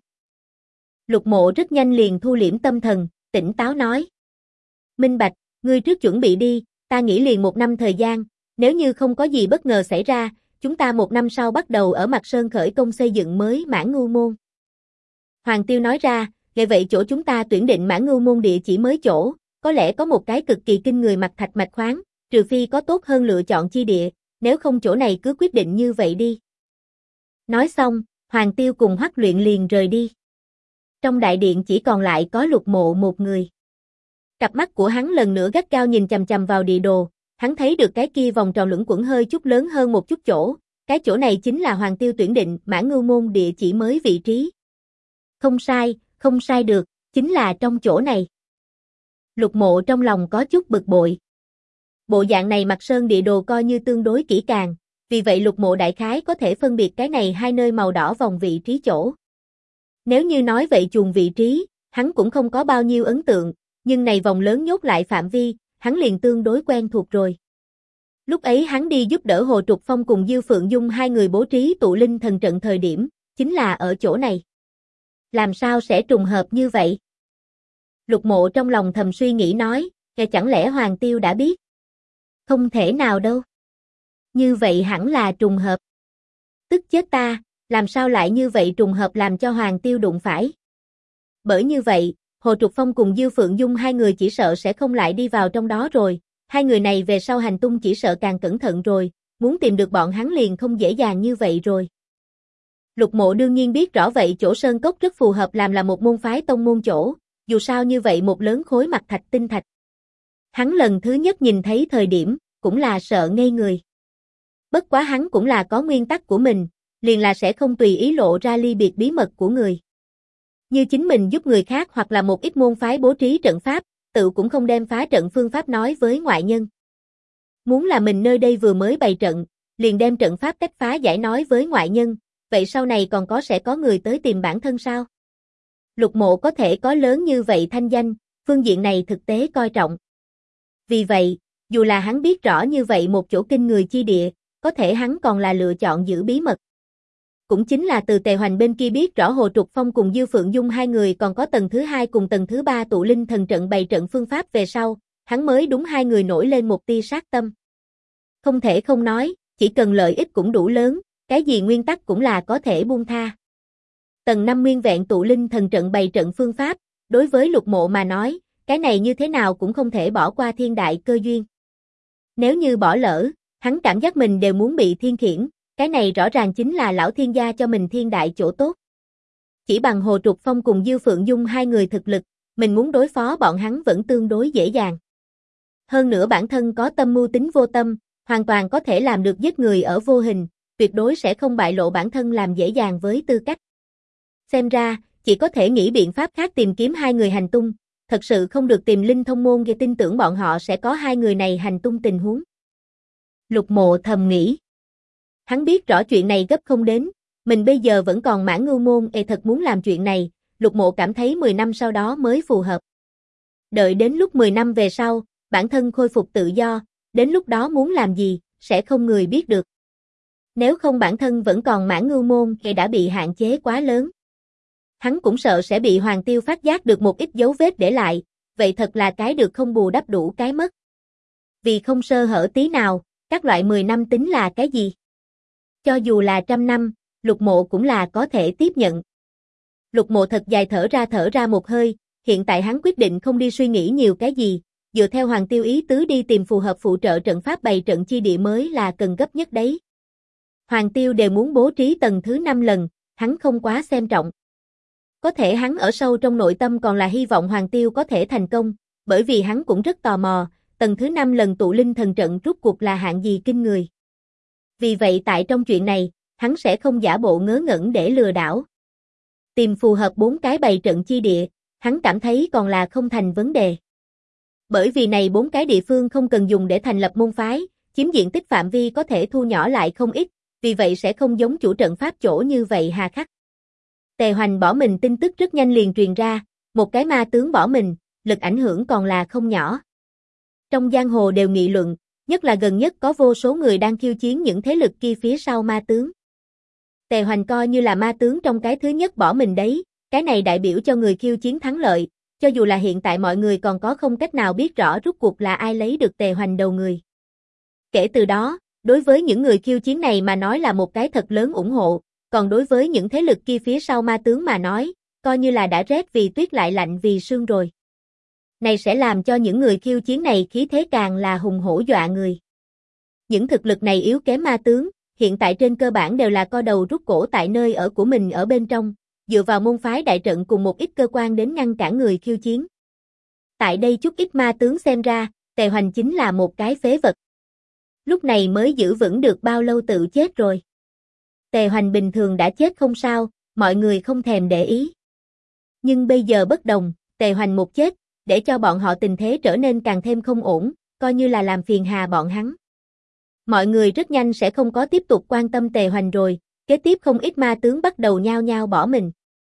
Lục Mộ rất nhanh liền thu liễm tâm thần, tỉnh táo nói. Minh bạch, ngươi trước chuẩn bị đi, ta nghĩ liền 1 năm thời gian, nếu như không có gì bất ngờ xảy ra, chúng ta 1 năm sau bắt đầu ở Mạc Sơn khởi công xây dựng mới Mãn Ngưu môn. Hoàng Tiêu nói ra, vậy vậy chỗ chúng ta tuyển định Mãn Ngưu môn địa chỉ mới chỗ, có lẽ có một cái cực kỳ kinh người mặt thạch mạch khoáng, trừ phi có tốt hơn lựa chọn chi địa, Nếu không chỗ này cứ quyết định như vậy đi. Nói xong, Hoàng Tiêu cùng Hoắc Luyện liền rời đi. Trong đại điện chỉ còn lại có Lục Mộ một người. Cặp mắt của hắn lần nữa gắt gao nhìn chằm chằm vào địa đồ, hắn thấy được cái kia vòng tròn luẩn quẩn hơi chút lớn hơn một chút chỗ, cái chỗ này chính là Hoàng Tiêu tuyển định Mã Ngưu môn địa chỉ mới vị trí. Không sai được, chính là trong chỗ này. Lục Mộ trong lòng có chút bực bội. Bộ dạng này Mạc Sơn địa đồ coi như tương đối kỹ càng, vì vậy Lục Mộ đại khái có thể phân biệt cái này hai nơi màu đỏ vòng vị trí chỗ. Nếu như nói vậy chuồng vị trí, hắn cũng không có bao nhiêu ấn tượng, nhưng này vòng lớn nhốt lại phạm vi, hắn liền tương đối quen thuộc rồi. Lúc ấy hắn đi giúp đỡ Hồ Trục Phong cùng Dư Phượng Dung hai người bố trí tụ linh thần trận thời điểm, chính là ở chỗ này. Làm sao sẽ trùng hợp như vậy? Lục Mộ trong lòng thầm suy nghĩ nói, chẳng lẽ Hoàng Tiêu đã biết? Không thể nào đâu. Như vậy hẳn là trùng hợp. Tức chết ta, làm sao lại như vậy trùng hợp làm cho Hoàng Tiêu đụng phải? Bởi như vậy, Hồ Trục Phong cùng Dư Phượng Dung hai người chỉ sợ sẽ không lại đi vào trong đó rồi, hai người này về sau hành tung chỉ sợ càng cẩn thận rồi, muốn tìm được bọn hắn liền không dễ dàng như vậy rồi. Lục Mộ đương nhiên biết rõ vậy chỗ Sơn Cốc rất phù hợp làm là một môn phái tông môn chỗ, dù sao như vậy một lớn khối mặt thạch tinh thạch. Hắn lần thứ nhất nhìn thấy thời điểm, cũng là sợ ngây người. Bất quá hắn cũng là có nguyên tắc của mình, liền là sẽ không tùy ý lộ ra ly biệt bí mật của người. Như chính mình giúp người khác hoặc là một ít môn phái bố trí trận pháp, tự cũng không đem phá trận phương pháp nói với ngoại nhân. Muốn là mình nơi đây vừa mới bày trận, liền đem trận pháp cách phá giải nói với ngoại nhân, vậy sau này còn sẽ có người tới tìm bản thân sao? Lục Mộ có thể có lớn như vậy thanh danh, phương diện này thực tế coi trọng. Vì vậy, dù là hắn biết rõ như vậy một chỗ kinh người chi địa, có thể hắn còn là lựa chọn giữ bí mật. Cũng chính là từ Tề Hoành bên kia biết rõ Hồ Trục Phong cùng Dư Phượng Dung hai người còn có tầng thứ 2 cùng tầng thứ 3 tụ linh thần trận bày trận phương pháp về sau, hắn mới đúng hai người nổi lên một tia sát tâm. Không thể không nói, chỉ cần lợi ích cũng đủ lớn, cái gì nguyên tắc cũng là có thể buông tha. Tầng 5 nguyên vẹn tụ linh thần trận bày trận phương pháp, đối với Lục Mộ mà nói, cái này như thế nào cũng không thể bỏ qua thiên đại cơ duyên. Nếu như bỏ lỡ, hắn cảm giác mình đều muốn bị thiên khiển, cái này rõ ràng chính là lão thiên gia cho mình thiên đại chỗ tốt. Chỉ bằng Hồ Trục Phong cùng Dư Phượng Dung hai người thực lực, mình muốn đối phó bọn hắn vẫn tương đối dễ dàng. Hơn nữa bản thân có tâm mưu tính vô tâm, hoàn toàn có thể làm được giết người ở vô hình, tuyệt đối sẽ không bại lộ bản thân làm dễ dàng với tư cách. Xem ra, chỉ có thể nghĩ biện pháp khác tìm kiếm hai người hành tung, thật sự không được tìm Linh Thông môn để tin tưởng bọn họ sẽ có hai người này hành tung tình huống. Lục Mộ thầm nghĩ. Hắn biết rõ chuyện này gấp không đến, mình bây giờ vẫn còn Mã Ngưu môn thật muốn làm chuyện này, Lục Mộ cảm thấy 10 năm sau đó mới phù hợp. Đợi đến lúc 10 năm về sau, bản thân khôi phục tự do, đến lúc đó muốn làm gì, sẽ không người biết được. Nếu không bản thân vẫn còn Mã Ngưu môn thì đã bị hạn chế quá lớn. Hắn cũng sợ sẽ bị Hoàng Tiêu phát giác được một ít dấu vết để lại, vậy thật là cái được không bù đắp đủ cái mất. Vì không sơ hở tí nào, các loại 10 năm tính là cái gì? Cho dù là 100 năm, Lục Mộ cũng là có thể tiếp nhận. Lục Mộ thật dài thở ra một hơi, hiện tại hắn quyết định không đi suy nghĩ nhiều cái gì, dựa theo Hoàng Tiêu ý tứ đi tìm phù hợp phụ trợ trận pháp bày trận chi địa mới là cần gấp nhất đấy. Hoàng Tiêu đều muốn bố trí tầng thứ 5 lần, hắn không quá xem trọng. Có thể hắn ở sâu trong nội tâm còn là hy vọng Hoàng Tiêu có thể thành công, bởi vì hắn cũng rất tò mò, tầng thứ 5 lần tụ linh thần trận rút cuộc là hạng gì kinh người. Vì vậy tại trong chuyện này, hắn sẽ không giả bộ ngớ ngẩn để lừa đảo. Tìm phù hợp 4 cái bày trận chi địa, hắn cảm thấy còn là không thành vấn đề. Bởi vì này 4 cái địa phương không cần dùng để thành lập môn phái, chiếm diện tích phạm vi có thể thu nhỏ lại không ít, vì vậy sẽ không giống chủ trận pháp chỗ như vậy hà khắc. Tề Hoành bỏ mình tin tức rất nhanh liền truyền ra, một cái ma tướng bỏ mình, lực ảnh hưởng còn là không nhỏ. Trong giang hồ đều nghị luận, nhất là gần nhất có vô số người đang khiêu chiến những thế lực kia phía sau ma tướng. Tề Hoành coi như là ma tướng trong cái thứ nhất bỏ mình đấy, cái này đại biểu cho người khiêu chiến thắng lợi, cho dù là hiện tại mọi người còn có không cách nào biết rõ rốt cuộc là ai lấy được Tề Hoành đầu người. Kể từ đó, đối với những người khiêu chiến này mà nói là một cái thật lớn ủng hộ, còn đối với những thế lực kia phía sau ma tướng mà nói, coi như là đã rét vì tuyết lại lạnh vì sương rồi. Này sẽ làm cho những người khiêu chiến này khí thế càng là hùng hổ dọa người. Những thực lực này yếu kém ma tướng, hiện tại trên cơ bản đều là co đầu rút cổ tại nơi ở của mình ở bên trong, dựa vào môn phái đại trận cùng một ít cơ quan đến ngăn cản người khiêu chiến. Tại đây chút ít ma tướng xem ra, Tề Hoành chính là một cái phế vật. Lúc này mới giữ vững được bao lâu tự chết rồi. Tề Hoành bình thường đã chết không sao, mọi người không thèm để ý. Nhưng bây giờ bất đồng, Tề Hoành một chết, để cho bọn họ tình thế trở nên càng thêm không ổn, coi như là làm phiền hà bọn hắn. Mọi người rất nhanh sẽ không có tiếp tục quan tâm Tề Hoành rồi, kế tiếp không ít ma tướng bắt đầu nhao nhao bỏ mình.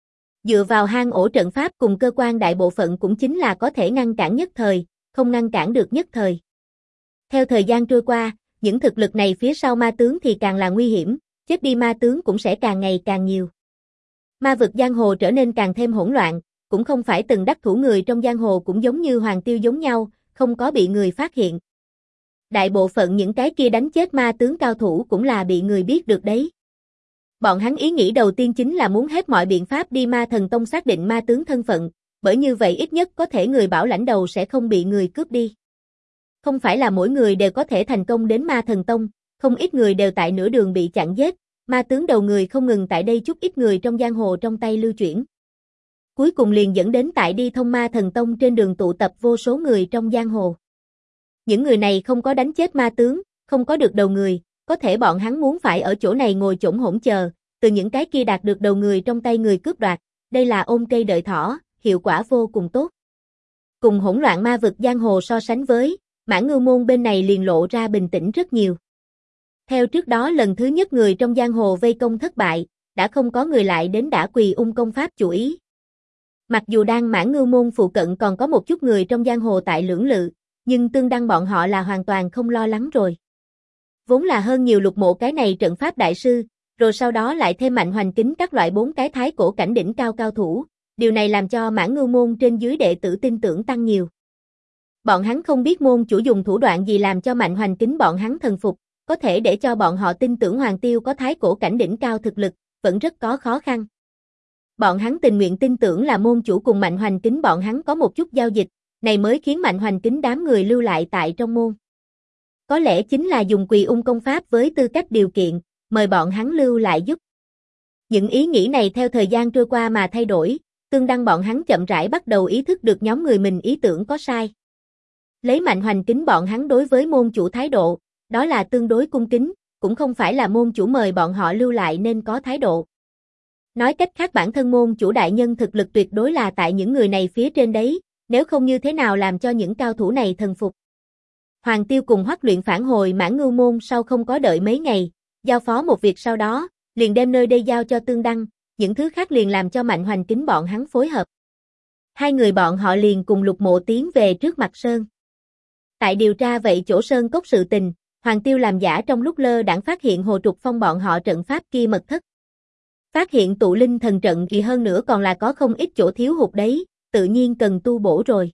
Dựa vào hang ổ trận pháp cùng cơ quan đại bộ phận cũng chính là có thể ngăn cản nhất thời, không ngăn cản được nhất thời. Theo thời gian trôi qua, những thực lực này phía sau ma tướng thì càng là nguy hiểm, chết đi ma tướng cũng sẽ càng ngày càng nhiều. Ma vực giang hồ trở nên càng thêm hỗn loạn, cũng không phải từng đắc thủ người trong giang hồ cũng giống như Hoàng Tiêu giống nhau, không có bị người phát hiện. Đại bộ phận những cái kia đánh chết ma tướng cao thủ cũng là bị người biết được đấy. Bọn hắn ý nghĩ đầu tiên chính là muốn hết mọi biện pháp đi Ma Thần Tông xác định ma tướng thân phận, bởi như vậy ít nhất có thể người bảo lãnh đầu sẽ không bị người cướp đi. Không phải là mỗi người đều có thể thành công đến Ma Thần Tông, không ít người đều tại nửa đường bị chặn giết, ma tướng đầu người không ngừng tại đây chút ít người trong giang hồ trong tay lưu chuyển. Cuối cùng liền dẫn đến tại đi thông Ma Thần Tông trên đường tụ tập vô số người trong giang hồ. Những người này không có đánh chết ma tướng, không có được đầu người, có thể bọn hắn muốn phải ở chỗ này ngồi chỗng hỗn chờ, từ những cái kia đạt được đầu người trong tay người cướp đoạt, đây là ôm cây đợi thỏ, hiệu quả vô cùng tốt. Cùng hỗn loạn ma vực giang hồ so sánh với, Mãn Ngưu môn bên này liền lộ ra bình tĩnh rất nhiều. Theo trước đó lần thứ nhất người trong giang hồ vây công thất bại, đã không có người lại đến đả Quỳ Ung công pháp chủ ý. Mặc dù đang Mãn Ngưu môn phụ cận còn có một chút người trong giang hồ tại lưỡng lự, nhưng Tương Đăng bọn họ là hoàn toàn không lo lắng rồi. Vốn là hơn nhiều Lục Mộ cái này trận pháp đại sư, rồi sau đó lại thêm Mạnh Hoành Kính các loại 4 cái thái cổ cảnh đỉnh cao cao thủ, điều này làm cho Mãn Ngưu môn trên dưới đệ tử tin tưởng tăng nhiều. Bọn hắn không biết môn chủ dùng thủ đoạn gì làm cho Mạnh Hoành Kính bọn hắn thần phục, có thể để cho bọn họ tin tưởng Hoàng Tiêu có thái cổ cảnh đỉnh cao thực lực, vẫn rất có khó khăn. Bọn hắn tình nguyện tin tưởng là môn chủ cùng Mạnh Hoành Kính bọn hắn có một chút giao dịch, này mới khiến Mạnh Hoành Kính đám người lưu lại tại trong môn. Có lẽ chính là dùng Quỳ Ung công pháp với tư cách điều kiện, mời bọn hắn lưu lại giúp. Những ý nghĩ này theo thời gian trôi qua mà thay đổi, Tương Đăng bọn hắn chậm rãi bắt đầu ý thức được nhóm người mình ý tưởng có sai. Lấy Mạnh Hoành Kính bọn hắn đối với môn chủ thái độ, đó là tương đối cung kính, cũng không phải là môn chủ mời bọn họ lưu lại nên có thái độ. Nói cách khác bản thân môn chủ đại nhân thực lực tuyệt đối là tại những người này phía trên đấy, nếu không như thế nào làm cho những cao thủ này thần phục. Hoàng Tiêu cùng Hoắc Luyện phản hồi Mãn Ngưu môn sau không có đợi mấy ngày, giao phó một việc sau đó, liền đem nơi đây giao cho Tương Đăng, những thứ khác liền làm cho Mạnh Hoành Kính bọn hắn phối hợp. Hai người bọn họ liền cùng Lục Mộ tiến về trước mặt Sơn. Tại điều tra vậy chỗ Sơn cốc sự tình, Hoàng Tiêu làm giả trong lúc lơ đãng phát hiện Hồ Trục Phong bọn họ trận pháp kia mật thất. Phát hiện tụ linh thần trận kỳ hơn nữa còn là có không ít chỗ thiếu hụt đấy, tự nhiên cần tu bổ rồi.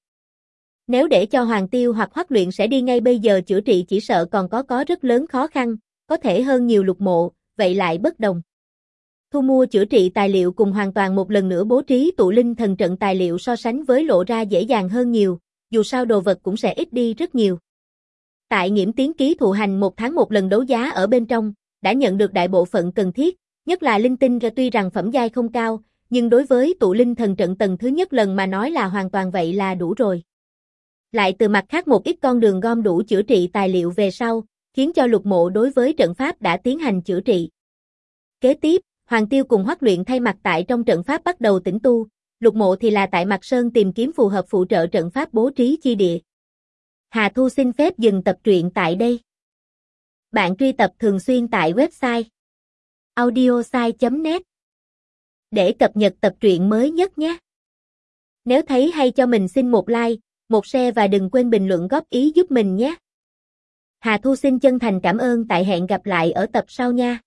Nếu để cho Hoàng Tiêu hoặc Hoắc Luyện sẽ đi ngay bây giờ chữa trị chỉ sợ còn có rất lớn khó khăn, có thể hơn nhiều Lục Mộ, vậy lại bất đồng. Thu mua chữa trị tài liệu cùng hoàn toàn một lần nữa bố trí tụ linh thần trận tài liệu so sánh với lộ ra dễ dàng hơn nhiều, dù sao đồ vật cũng sẽ ít đi rất nhiều. Tại Nghiễm Tiến ký thụ hành 1 tháng một lần đấu giá ở bên trong, đã nhận được đại bộ phận cần thiết, nhất là linh tinh ra tuy rằng phẩm giai không cao, nhưng đối với tụ linh thần trận tầng thứ nhất lần mà nói là hoàn toàn vậy là đủ rồi. Lại từ mặt khác một ít con đường gom đủ chữa trị tài liệu về sau, khiến cho Lục Mộ đối với trận pháp đã tiến hành chữa trị. Kế tiếp, Hoàng Tiêu cùng Hoắc Luyện thay mặt tại trong trận pháp bắt đầu tĩnh tu, Lục Mộ thì là tại mặt sơn tìm kiếm phù hợp phụ trợ trận pháp bố trí chi địa. Hà Thu xin phép dừng tập truyện tại đây. Bạn truy tập thường xuyên tại website audiosai.net để cập nhật tập truyện mới nhất nhé. Nếu thấy hay cho mình xin một like, một share và đừng quên bình luận góp ý giúp mình nhé. Hà Thu xin chân thành cảm ơn tại hẹn gặp lại ở tập sau nha.